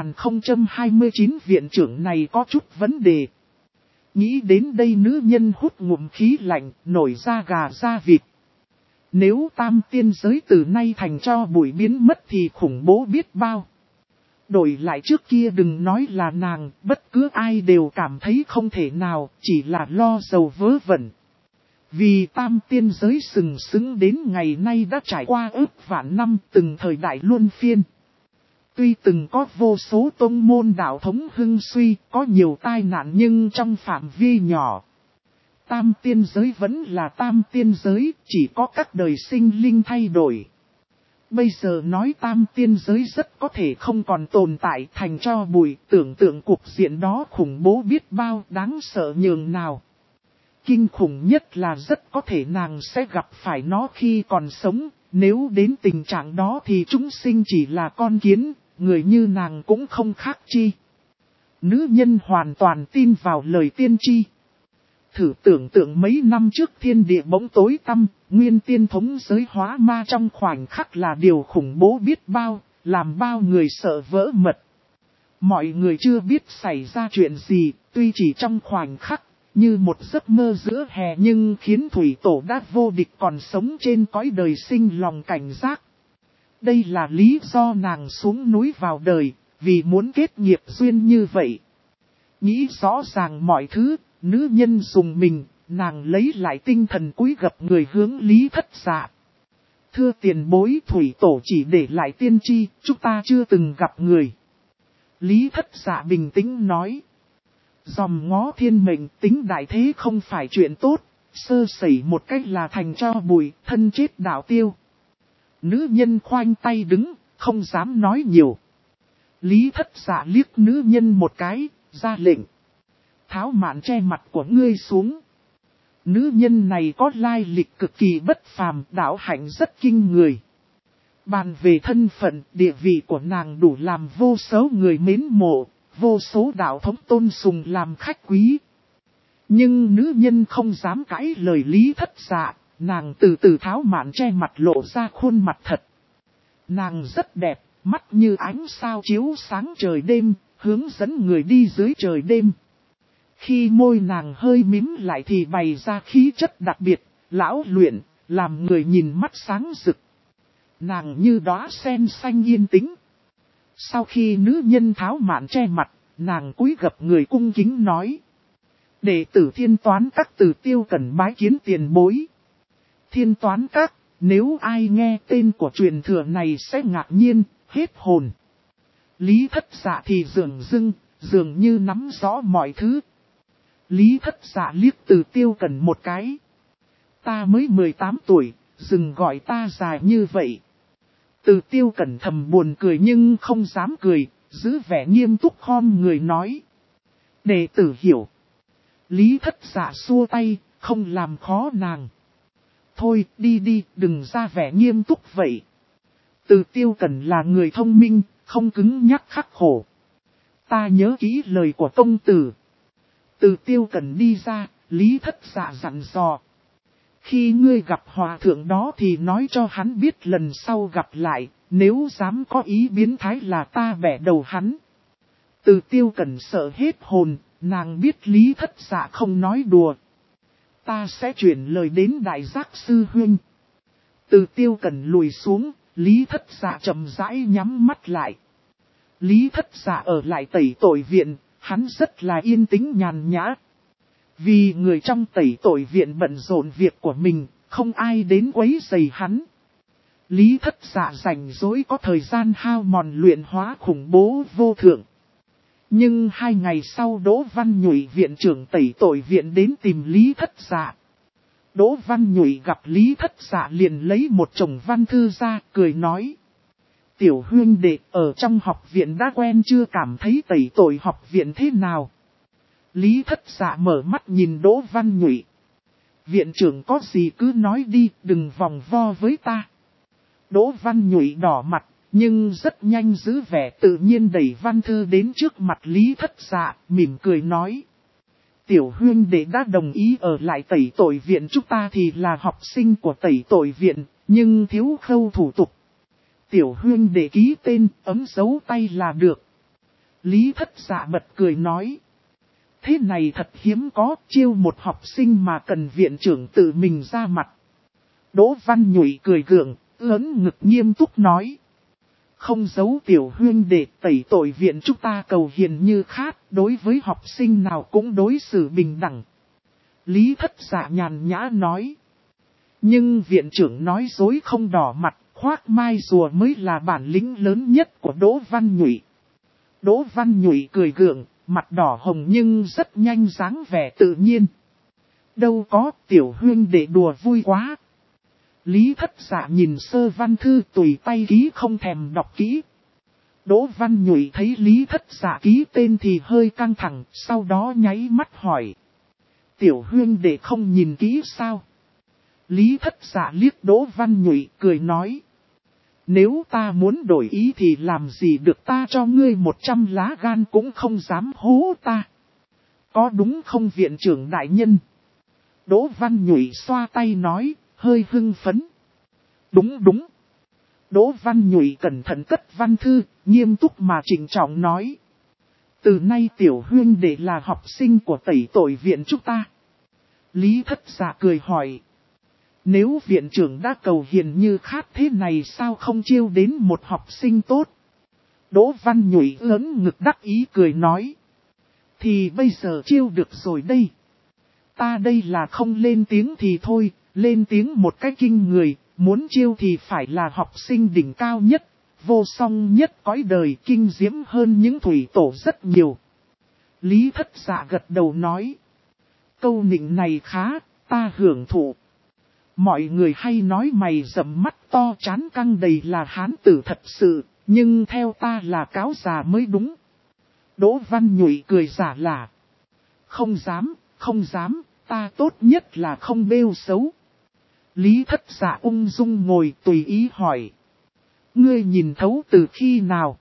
4029. Viện trưởng này có chút vấn đề. Nghĩ đến đây nữ nhân hút ngụm khí lạnh, nổi da gà da vịt. Nếu tam tiên giới từ nay thành cho bụi biến mất thì khủng bố biết bao. Đổi lại trước kia đừng nói là nàng, bất cứ ai đều cảm thấy không thể nào, chỉ là lo dầu vớ vẩn. Vì tam tiên giới sừng sững đến ngày nay đã trải qua ước vạn năm, từng thời đại luân phiên. Tuy từng có vô số tông môn đạo thống hưng suy, có nhiều tai nạn nhưng trong phạm vi nhỏ. Tam tiên giới vẫn là tam tiên giới, chỉ có các đời sinh linh thay đổi. Bây giờ nói tam tiên giới rất có thể không còn tồn tại, thành cho bụi, tưởng tượng cuộc diện đó khủng bố biết bao, đáng sợ nhường nào. Kinh khủng nhất là rất có thể nàng sẽ gặp phải nó khi còn sống, nếu đến tình trạng đó thì chúng sinh chỉ là con kiến, người như nàng cũng không khác chi. Nữ nhân hoàn toàn tin vào lời tiên tri. Thử tưởng tượng mấy năm trước thiên địa bỗng tối tăm, nguyên tiên thống giới hóa ma trong khoảnh khắc là điều khủng bố biết bao, làm bao người sợ vỡ mật. Mọi người chưa biết xảy ra chuyện gì, tuy chỉ trong khoảnh khắc, như một giấc mơ giữa hè nhưng khiến thủy tổ đã vô địch còn sống trên cõi đời sinh lòng cảnh giác. Đây là lý do nàng xuống núi vào đời, vì muốn kết nghiệp duyên như vậy. Nghĩ rõ ràng mọi thứ, nữ nhân dùng mình, nàng lấy lại tinh thần cúi gập người hướng Lý Thất Dạ. Thưa tiền bối, thủy tổ chỉ để lại tiên tri, chúng ta chưa từng gặp người. Lý Thất Dạ bình tĩnh nói. Dòm ngó thiên mệnh, tính đại thế không phải chuyện tốt, sơ sẩy một cách là thành cho bụi, thân chết đạo tiêu. Nữ nhân khoanh tay đứng, không dám nói nhiều. Lý Thất Dạ liếc nữ nhân một cái, ra lệnh. Tháo mạn che mặt của ngươi xuống. Nữ nhân này có lai lịch cực kỳ bất phàm, đạo hạnh rất kinh người. Bàn về thân phận, địa vị của nàng đủ làm vô số người mến mộ, vô số đạo thống tôn sùng làm khách quý. Nhưng nữ nhân không dám cãi lời Lý Thất Dạ, nàng từ từ tháo mạn che mặt lộ ra khuôn mặt thật. Nàng rất đẹp, mắt như ánh sao chiếu sáng trời đêm, hướng dẫn người đi dưới trời đêm. Khi môi nàng hơi mím lại thì bày ra khí chất đặc biệt, lão luyện, làm người nhìn mắt sáng rực. Nàng như đóa sen xanh yên tĩnh. Sau khi nữ nhân tháo mạn che mặt, nàng cúi gập người cung kính nói. Đệ tử Thiên Toán Các Từ Tiêu Cẩn bái kiến tiền bối. Thiên Toán Các, nếu ai nghe tên của truyền thừa này sẽ ngạc nhiên, hết hồn. Lý Thất Dạ thì dường như nắm rõ mọi thứ. Lý Thất Dạ liếc Từ Tiêu Cẩn một cái. Ta mới 18 tuổi, đừng gọi ta già như vậy. Từ Tiêu Cẩn thầm buồn cười nhưng không dám cười, giữ vẻ nghiêm túc khom người nói. Đệ tử hiểu. Lý Thất Dạ xua tay, không làm khó nàng. Thôi, đi, đừng ra vẻ nghiêm túc vậy. Từ Tiêu Cẩn là người thông minh, không cứng nhắc khắc khổ. Ta nhớ kỹ lời của công tử. Từ Tiêu Cẩn đi ra, Lý Thất Dạ dặn dò. Khi ngươi gặp hòa thượng đó thì nói cho hắn biết lần sau gặp lại, nếu dám có ý biến thái là ta bẻ đầu hắn. Từ Tiêu Cẩn sợ hết hồn, nàng biết Lý Thất Dạ không nói đùa. Ta sẽ chuyển lời đến Đại Giác Sư Huynh. Từ Tiêu Cẩn lùi xuống, Lý Thất Dạ chậm rãi nhắm mắt lại. Lý Thất Dạ ở lại tẩy tội viện, hắn rất là yên tĩnh nhàn nhã. Vì người trong tẩy tội viện bận rộn việc của mình, không ai đến quấy rầy hắn. Lý Thất Dạ rảnh rỗi có thời gian hao mòn luyện hóa khủng bố vô thượng. Nhưng 2 ngày sau Đỗ Văn Nhụy viện trưởng tẩy tội viện đến tìm Lý Thất Dạ. Đỗ Văn Nhụy gặp Lý Thất Dạ liền lấy một chồng văn thư ra, cười nói. Tiểu huynh đệ ở trong học viện đã quen chưa, cảm thấy tẩy tội học viện thế nào? Lý Thất Dạ mở mắt nhìn Đỗ Văn Nhụy. Viện trưởng có gì cứ nói đi, đừng vòng vo với ta. Đỗ Văn Nhụy đỏ mặt, nhưng rất nhanh giữ vẻ tự nhiên đẩy văn thư đến trước mặt Lý Thất Dạ, mỉm cười nói. Tiểu huynh đệ đã đồng ý ở lại tẩy tội viện chúng ta thì là học sinh của tẩy tội viện, nhưng thiếu khâu thủ tục. Tiểu huynh đệ ký tên, ấm dấu tay là được. Lý Thất Dạ bật cười nói. Thế này thật hiếm có, chiêu một học sinh mà cần viện trưởng tự mình ra mặt. Đỗ Văn Nhụy cười gượng, ớn ngực nghiêm túc nói. Không giấu tiểu huynh đệ, tẩy tội viện chúng ta cầu hiền như khác, đối với học sinh nào cũng đối xử bình đẳng. Lý Thất Dạ nhàn nhã nói. Nhưng viện trưởng nói dối không đỏ mặt, khoác mai rùa mới là bản lĩnh lớn nhất của Đỗ Văn Nhụy. Đỗ Văn Nhụy cười gượng, mặt đỏ hồng nhưng rất nhanh dáng vẻ tự nhiên. Đâu có, tiểu huynh đệ đùa vui quá. Lý Thất Dạ nhìn sơ văn thư tùy tay ký không thèm đọc kỹ. Đỗ Văn Nhụy thấy Lý Thất Dạ ký tên thì hơi căng thẳng, sau đó nháy mắt hỏi. Tiểu huynh đệ không nhìn kỹ sao? Lý Thất Dạ liếc Đỗ Văn Nhụy cười nói. Nếu ta muốn đổi ý thì làm gì được, ta cho ngươi 100 lá gan cũng không dám hố ta. Có đúng không viện trưởng đại nhân? Đỗ Văn Nhụy xoa tay nói, hơi hưng phấn. Đúng. Đỗ Văn Nhụy cẩn thận cất văn thư, nghiêm túc mà trịnh trọng nói. Từ nay tiểu huynh đệ là học sinh của tẩy tội viện chúng ta. Lý Thất Dạ cười hỏi. Nếu viện trưởng đã cầu hiền như khát thế này sao không chiêu đến một học sinh tốt? Đỗ Văn Nhụy lớn ngực đắc ý cười nói. Thì bây giờ chiêu được rồi đây. Ta đây là không lên tiếng thì thôi, lên tiếng một cách kinh người, muốn chiêu thì phải là học sinh đỉnh cao nhất, vô song nhất cõi đời, kinh diễm hơn những thủy tổ rất nhiều. Lý Thất Dạ gật đầu nói. Câu nịnh này khá, ta hưởng thụ. Mọi người hay nói mày rậm mắt to chán căng đầy là hán tử thật sự, nhưng theo ta là cáo già mới đúng. Đỗ Văn Nhụy cười giả là. Không dám, không dám, ta tốt nhất là không bêu xấu. Lý Thất Dạ ung dung ngồi tùy ý hỏi. Ngươi nhìn thấu từ khi nào?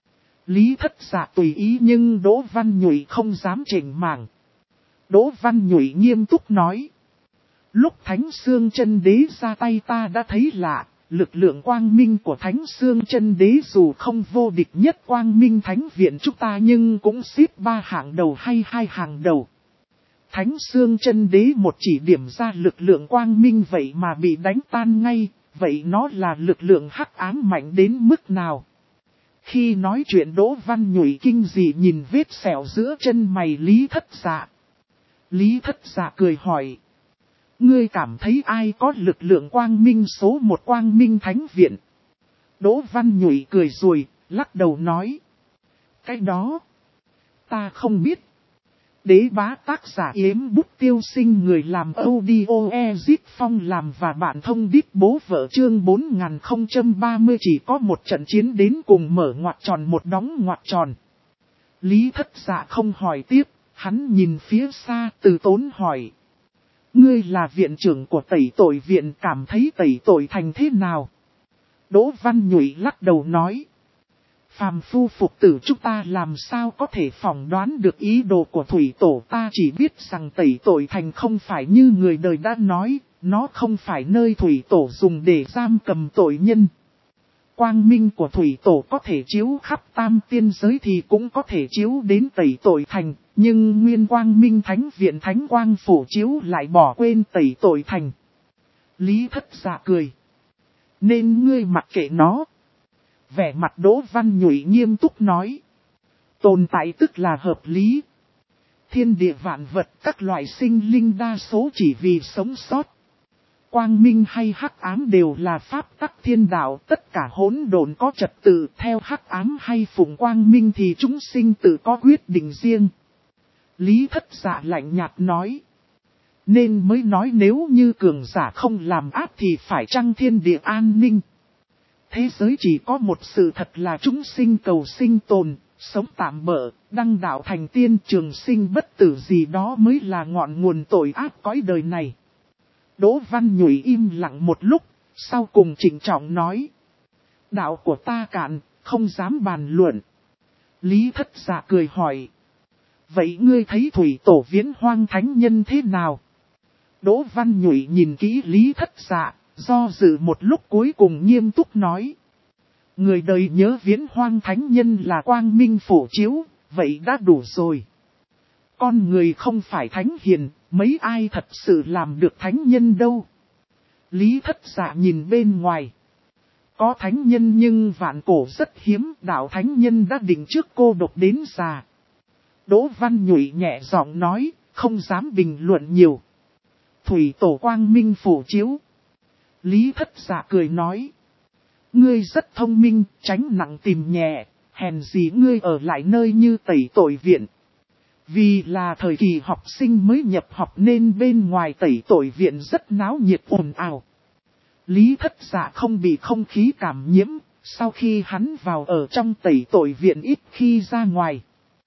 Lý Thất Dạ tùy ý nhưng Đỗ Văn Nhụy không dám chỉnh mảng. Đỗ Văn Nhụy nghiêm túc nói. Lúc Thánh Xương Chân Đế ra tay ta đã thấy lạ, lực lượng quang minh của Thánh Xương Chân Đế dù không vô địch nhất Quang Minh Thánh Viện chúng ta nhưng cũng xếp 3 hạng đầu hay 2 hạng đầu. Thánh Xương Chân Đế một chỉ điểm ra lực lượng quang minh vậy mà bị đánh tan ngay, vậy nó là lực lượng hắc ám mạnh đến mức nào? Khi nói chuyện Đỗ Văn Nhụy kinh dị nhìn vết sẹo giữa chân mày Lý Thất Dạ. Lý Thất Dạ cười hỏi. Ngươi cảm thấy ai có lực lượng quang minh số 1 Quang Minh Thánh Viện? Đỗ Văn Nhụy cười rồi, lắc đầu nói. Cái đó, ta không biết. Đế bá tác giả Yếm Bút Tiêu Sinh người làm audio Ezip Phong làm và bạn thông đít bố vợ chương 4030 chỉ có một trận chiến đến cùng mở ngoặc tròn một đóng ngoặc tròn. Lý Thất Dạ không hỏi tiếp, hắn nhìn phía xa từ tốn hỏi. Ngươi là viện trưởng của tẩy tội viện cảm thấy tẩy tội thành thế nào? Đỗ Văn Nhụy lắc đầu nói. Phàm phu phục tử chúng ta làm sao có thể phỏng đoán được ý đồ của thủy tổ, ta chỉ biết rằng tẩy tội thành không phải như người đời đã nói, nó không phải nơi thủy tổ dùng để giam cầm tội nhân. Quang minh của thủy tổ có thể chiếu khắp tam tiên giới thì cũng có thể chiếu đến tẩy tội thành, nhưng nguyên Quang Minh Thánh Viện Thánh Quang Phủ chiếu lại bỏ quên tẩy tội thành. Lý Thất Dạ cười. Nên ngươi mặc kệ nó. Vẻ mặt Đỗ Văn Nhụy nghiêm túc nói. Tồn tại tức là hợp lý. Thiên địa vạn vật các loại sinh linh đa số chỉ vì sống sót. Quang minh hay hắc ám đều là pháp tắc thiên đạo, tất cả hỗn độn có trật tự, theo hắc ám hay phụng quang minh thì chúng sinh tự có quyết định riêng. Lý Thất Dạ lạnh nhạt nói. Nên mới nói nếu như cường giả không làm ác thì phải chăng thiên địa an ninh. Thế giới chỉ có một sự thật là chúng sinh cầu sinh tồn, sống tạm bỡ, đăng đạo thành tiên trường sinh bất tử gì đó mới là ngọn nguồn tội ác cõi đời này. Đỗ Văn Nhụy im lặng một lúc, sau cùng trịnh trọng nói. Đạo của ta cạn, không dám bàn luận. Lý Thất Dạ cười hỏi. Vậy ngươi thấy thủy tổ Viễn Hoang thánh nhân thế nào? Đỗ Văn Nhụy nhìn kỹ Lý Thất Dạ, do dự một lúc cuối cùng nghiêm túc nói. Người đời nhớ Viễn Hoang thánh nhân là quang minh phổ chiếu, vậy đã đủ rồi. Con người không phải thánh hiền, mấy ai thật sự làm được thánh nhân đâu. Lý Thất Dạ nhìn bên ngoài. Có thánh nhân nhưng vạn cổ rất hiếm, đạo thánh nhân đã định trước cô độc đến già. Đỗ Văn Nhụy nhẹ giọng nói, không dám bình luận nhiều. Thủy tổ quang minh phổ chiếu. Lý Thất Dạ cười nói. Ngươi rất thông minh, tránh nặng tìm nhẹ, hèn gì ngươi ở lại nơi như tẩy tội viện. Vì là thời kỳ học sinh mới nhập học nên bên ngoài tẩy tội viện rất náo nhiệt ồn ào. Lý Thất Dạ không bị không khí cảm nhiễm, sau khi hắn vào ở trong tẩy tội viện ít khi ra ngoài.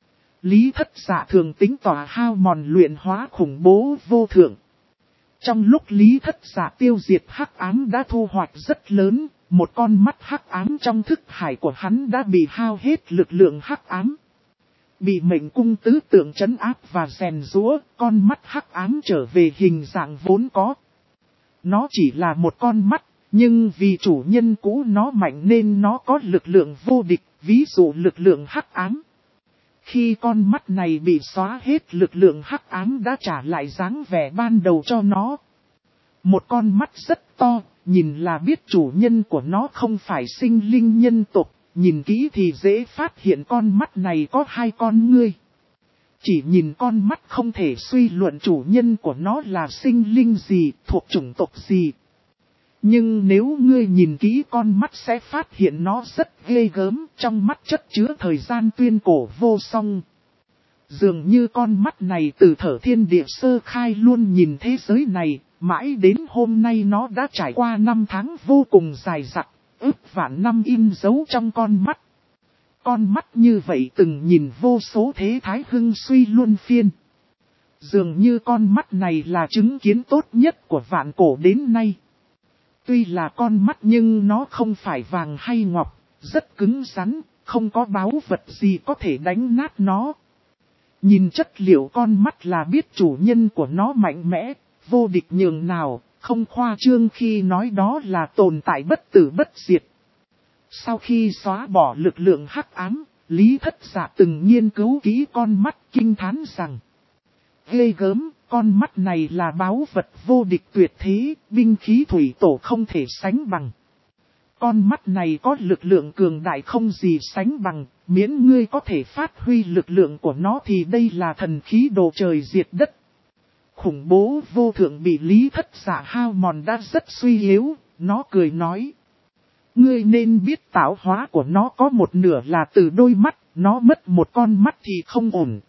Lý Thất Dạ thường tính tỏa hao mòn luyện hóa khủng bố vô thượng. Trong lúc Lý Thất Dạ tiêu diệt hắc ám đã thu hoạch rất lớn, một con mắt hắc ám trong thức hải của hắn đã bị hao hết lực lượng hắc ám. Bị mệnh cung tứ tượng trấn áp và rèn rũa, con mắt hắc ám trở về hình dạng vốn có. Nó chỉ là một con mắt, nhưng vì chủ nhân cũ nó mạnh nên nó có lực lượng vô địch, ví dụ lực lượng hắc ám. Khi con mắt này bị xóa hết lực lượng hắc ám đã trả lại dáng vẻ ban đầu cho nó. Một con mắt rất to, nhìn là biết chủ nhân của nó không phải sinh linh nhân tộc, nhìn kỹ thì dễ phát hiện con mắt này có hai con ngươi. Chỉ nhìn con mắt không thể suy luận chủ nhân của nó là sinh linh gì, thuộc chủng tộc gì. Nhưng nếu ngươi nhìn kỹ con mắt sẽ phát hiện nó rất ghê gớm, trong mắt chất chứa thời gian tuyên cổ vô song. Dường như con mắt này từ thở thiên địa sơ khai luôn nhìn thế giới này, mãi đến hôm nay nó đã trải qua 5 tháng vô cùng dài dặc, ức vạn năm in dấu trong con mắt. Con mắt như vậy từng nhìn vô số thế thái hưng suy luân phiên. Dường như con mắt này là chứng kiến tốt nhất của vạn cổ đến nay. Tuy là con mắt nhưng nó không phải vàng hay ngọc, rất cứng rắn, không có báu vật gì có thể đánh nát nó. Nhìn chất liệu con mắt là biết chủ nhân của nó mạnh mẽ, vô địch nhường nào, không khoa trương khi nói đó là tồn tại bất tử bất diệt. Sau khi xóa bỏ lực lượng hắc ám, Lý Thất Dạ từng nghiên cứu kỹ con mắt kinh thán rằng: ghê gớm, con mắt này là báu vật vô địch tuyệt thế, binh khí thủy tổ không thể sánh bằng. Con mắt này có lực lượng cường đại không gì sánh bằng, miễn ngươi có thể phát huy lực lượng của nó thì đây là thần khí đồ trời diệt đất. Khủng bố vô thượng bị Lý Thất Dạ hao mòn đã rất suy yếu, nó cười nói: ngươi nên biết tạo hóa của nó có một nửa là từ đôi mắt, nó mất một con mắt thì không ổn.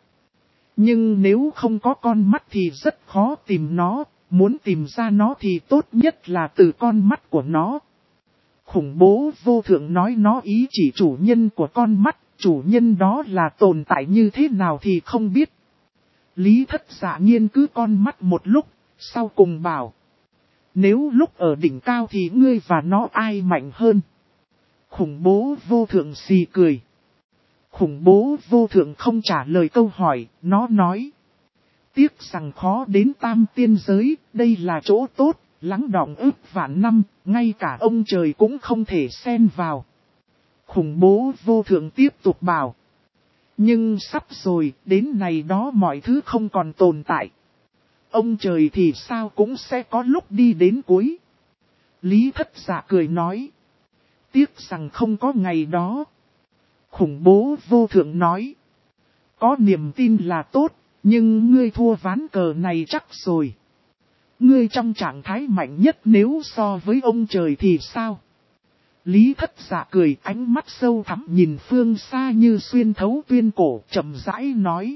Nhưng nếu không có con mắt thì rất khó tìm nó, muốn tìm ra nó thì tốt nhất là từ con mắt của nó. Khủng bố vô thượng nói nó ý chỉ chủ nhân của con mắt, chủ nhân đó là tồn tại như thế nào thì không biết. Lý Thất Dạ nghiên cứu con mắt một lúc, sau cùng bảo: nếu lúc ở đỉnh cao thì ngươi và nó ai mạnh hơn? Khủng bố vô thượng xì cười. Khủng bố vô thượng không trả lời câu hỏi, nó nói: tiếc rằng khó đến tam tiên giới, đây là chỗ tốt, lắng đọng ức vạn năm, ngay cả ông trời cũng không thể xen vào. Khủng bố vô thượng tiếp tục bảo: nhưng sắp rồi, đến này đó mọi thứ không còn tồn tại. Ông trời thì sao cũng sẽ có lúc đi đến cuối. Lý Thất Dạ cười nói: tiếc rằng không có ngày đó. Khủng bố vô thượng nói: có niềm tin là tốt, nhưng ngươi thua ván cờ này chắc rồi. Ngươi trong trạng thái mạnh nhất nếu so với ông trời thì sao? Lý Thất Dạ cười, ánh mắt sâu thẳm nhìn phương xa như xuyên thấu tuyên cổ, chậm rãi nói: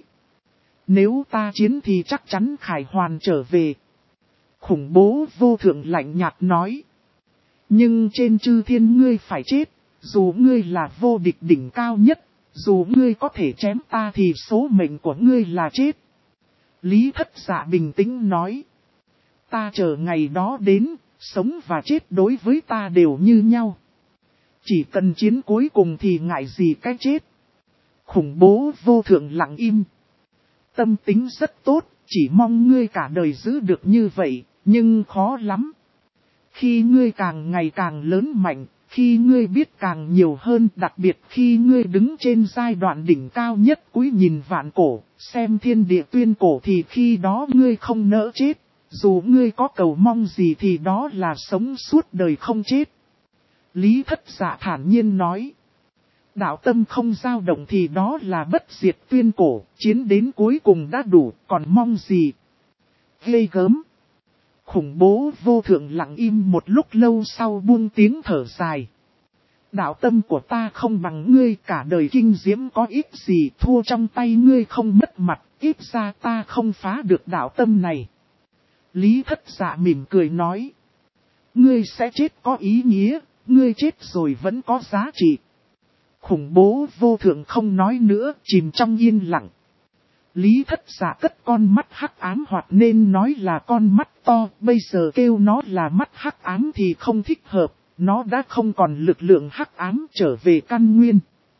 nếu ta chiến thì chắc chắn Khải Hoàn trở về. Khủng bố vô thượng lạnh nhạt nói: nhưng trên chư thiên ngươi phải chết, dù ngươi là vô địch đỉnh cao nhất, dù ngươi có thể chém ta thì số mệnh của ngươi là chết. Lý Thất Dạ bình tĩnh nói: ta chờ ngày đó đến, sống và chết đối với ta đều như nhau. Chỉ cần chiến cuối cùng thì ngại gì cái chết. Khủng bố vô thượng lặng im. Tâm tính rất tốt, chỉ mong ngươi cả đời giữ được như vậy, nhưng khó lắm. Khi ngươi càng ngày càng lớn mạnh, khi ngươi biết càng nhiều hơn, đặc biệt khi ngươi đứng trên giai đoạn đỉnh cao nhất cúi nhìn vạn cổ, xem thiên địa tuyên cổ thì khi đó ngươi không nỡ chết. Dù ngươi có cầu mong gì thì đó là sống suốt đời không chết. Lý Thất Dạ thản nhiên nói: đạo tâm không dao động thì đó là bất diệt tuyên cổ, chiến đến cuối cùng đã đủ, còn mong gì? Ghê gớm. Khủng bố vô thượng lặng im một lúc lâu sau buông tiếng thở dài. Đạo tâm của ta không bằng ngươi, cả đời kinh diễm có ích gì, thua trong tay ngươi không mất mặt, ít ra ta không phá được đạo tâm này. Lý Thất Dạ mỉm cười nói: ngươi sẽ chết có ý nghĩa, ngươi chết rồi vẫn có giá trị. Khủng bố vô thượng không nói nữa, chìm trong yên lặng. Lý Thất Dạ cất con mắt hắc ám, hoặc nên nói là con mắt to, bây giờ kêu nó là mắt hắc ám thì không thích hợp, nó đã không còn lực lượng hắc ám, trở về căn nguyên.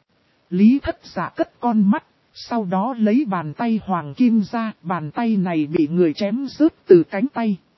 Lý Thất Dạ cất con mắt, sau đó lấy bàn tay hoàng kim ra, bàn tay này bị người chém rớt từ cánh tay.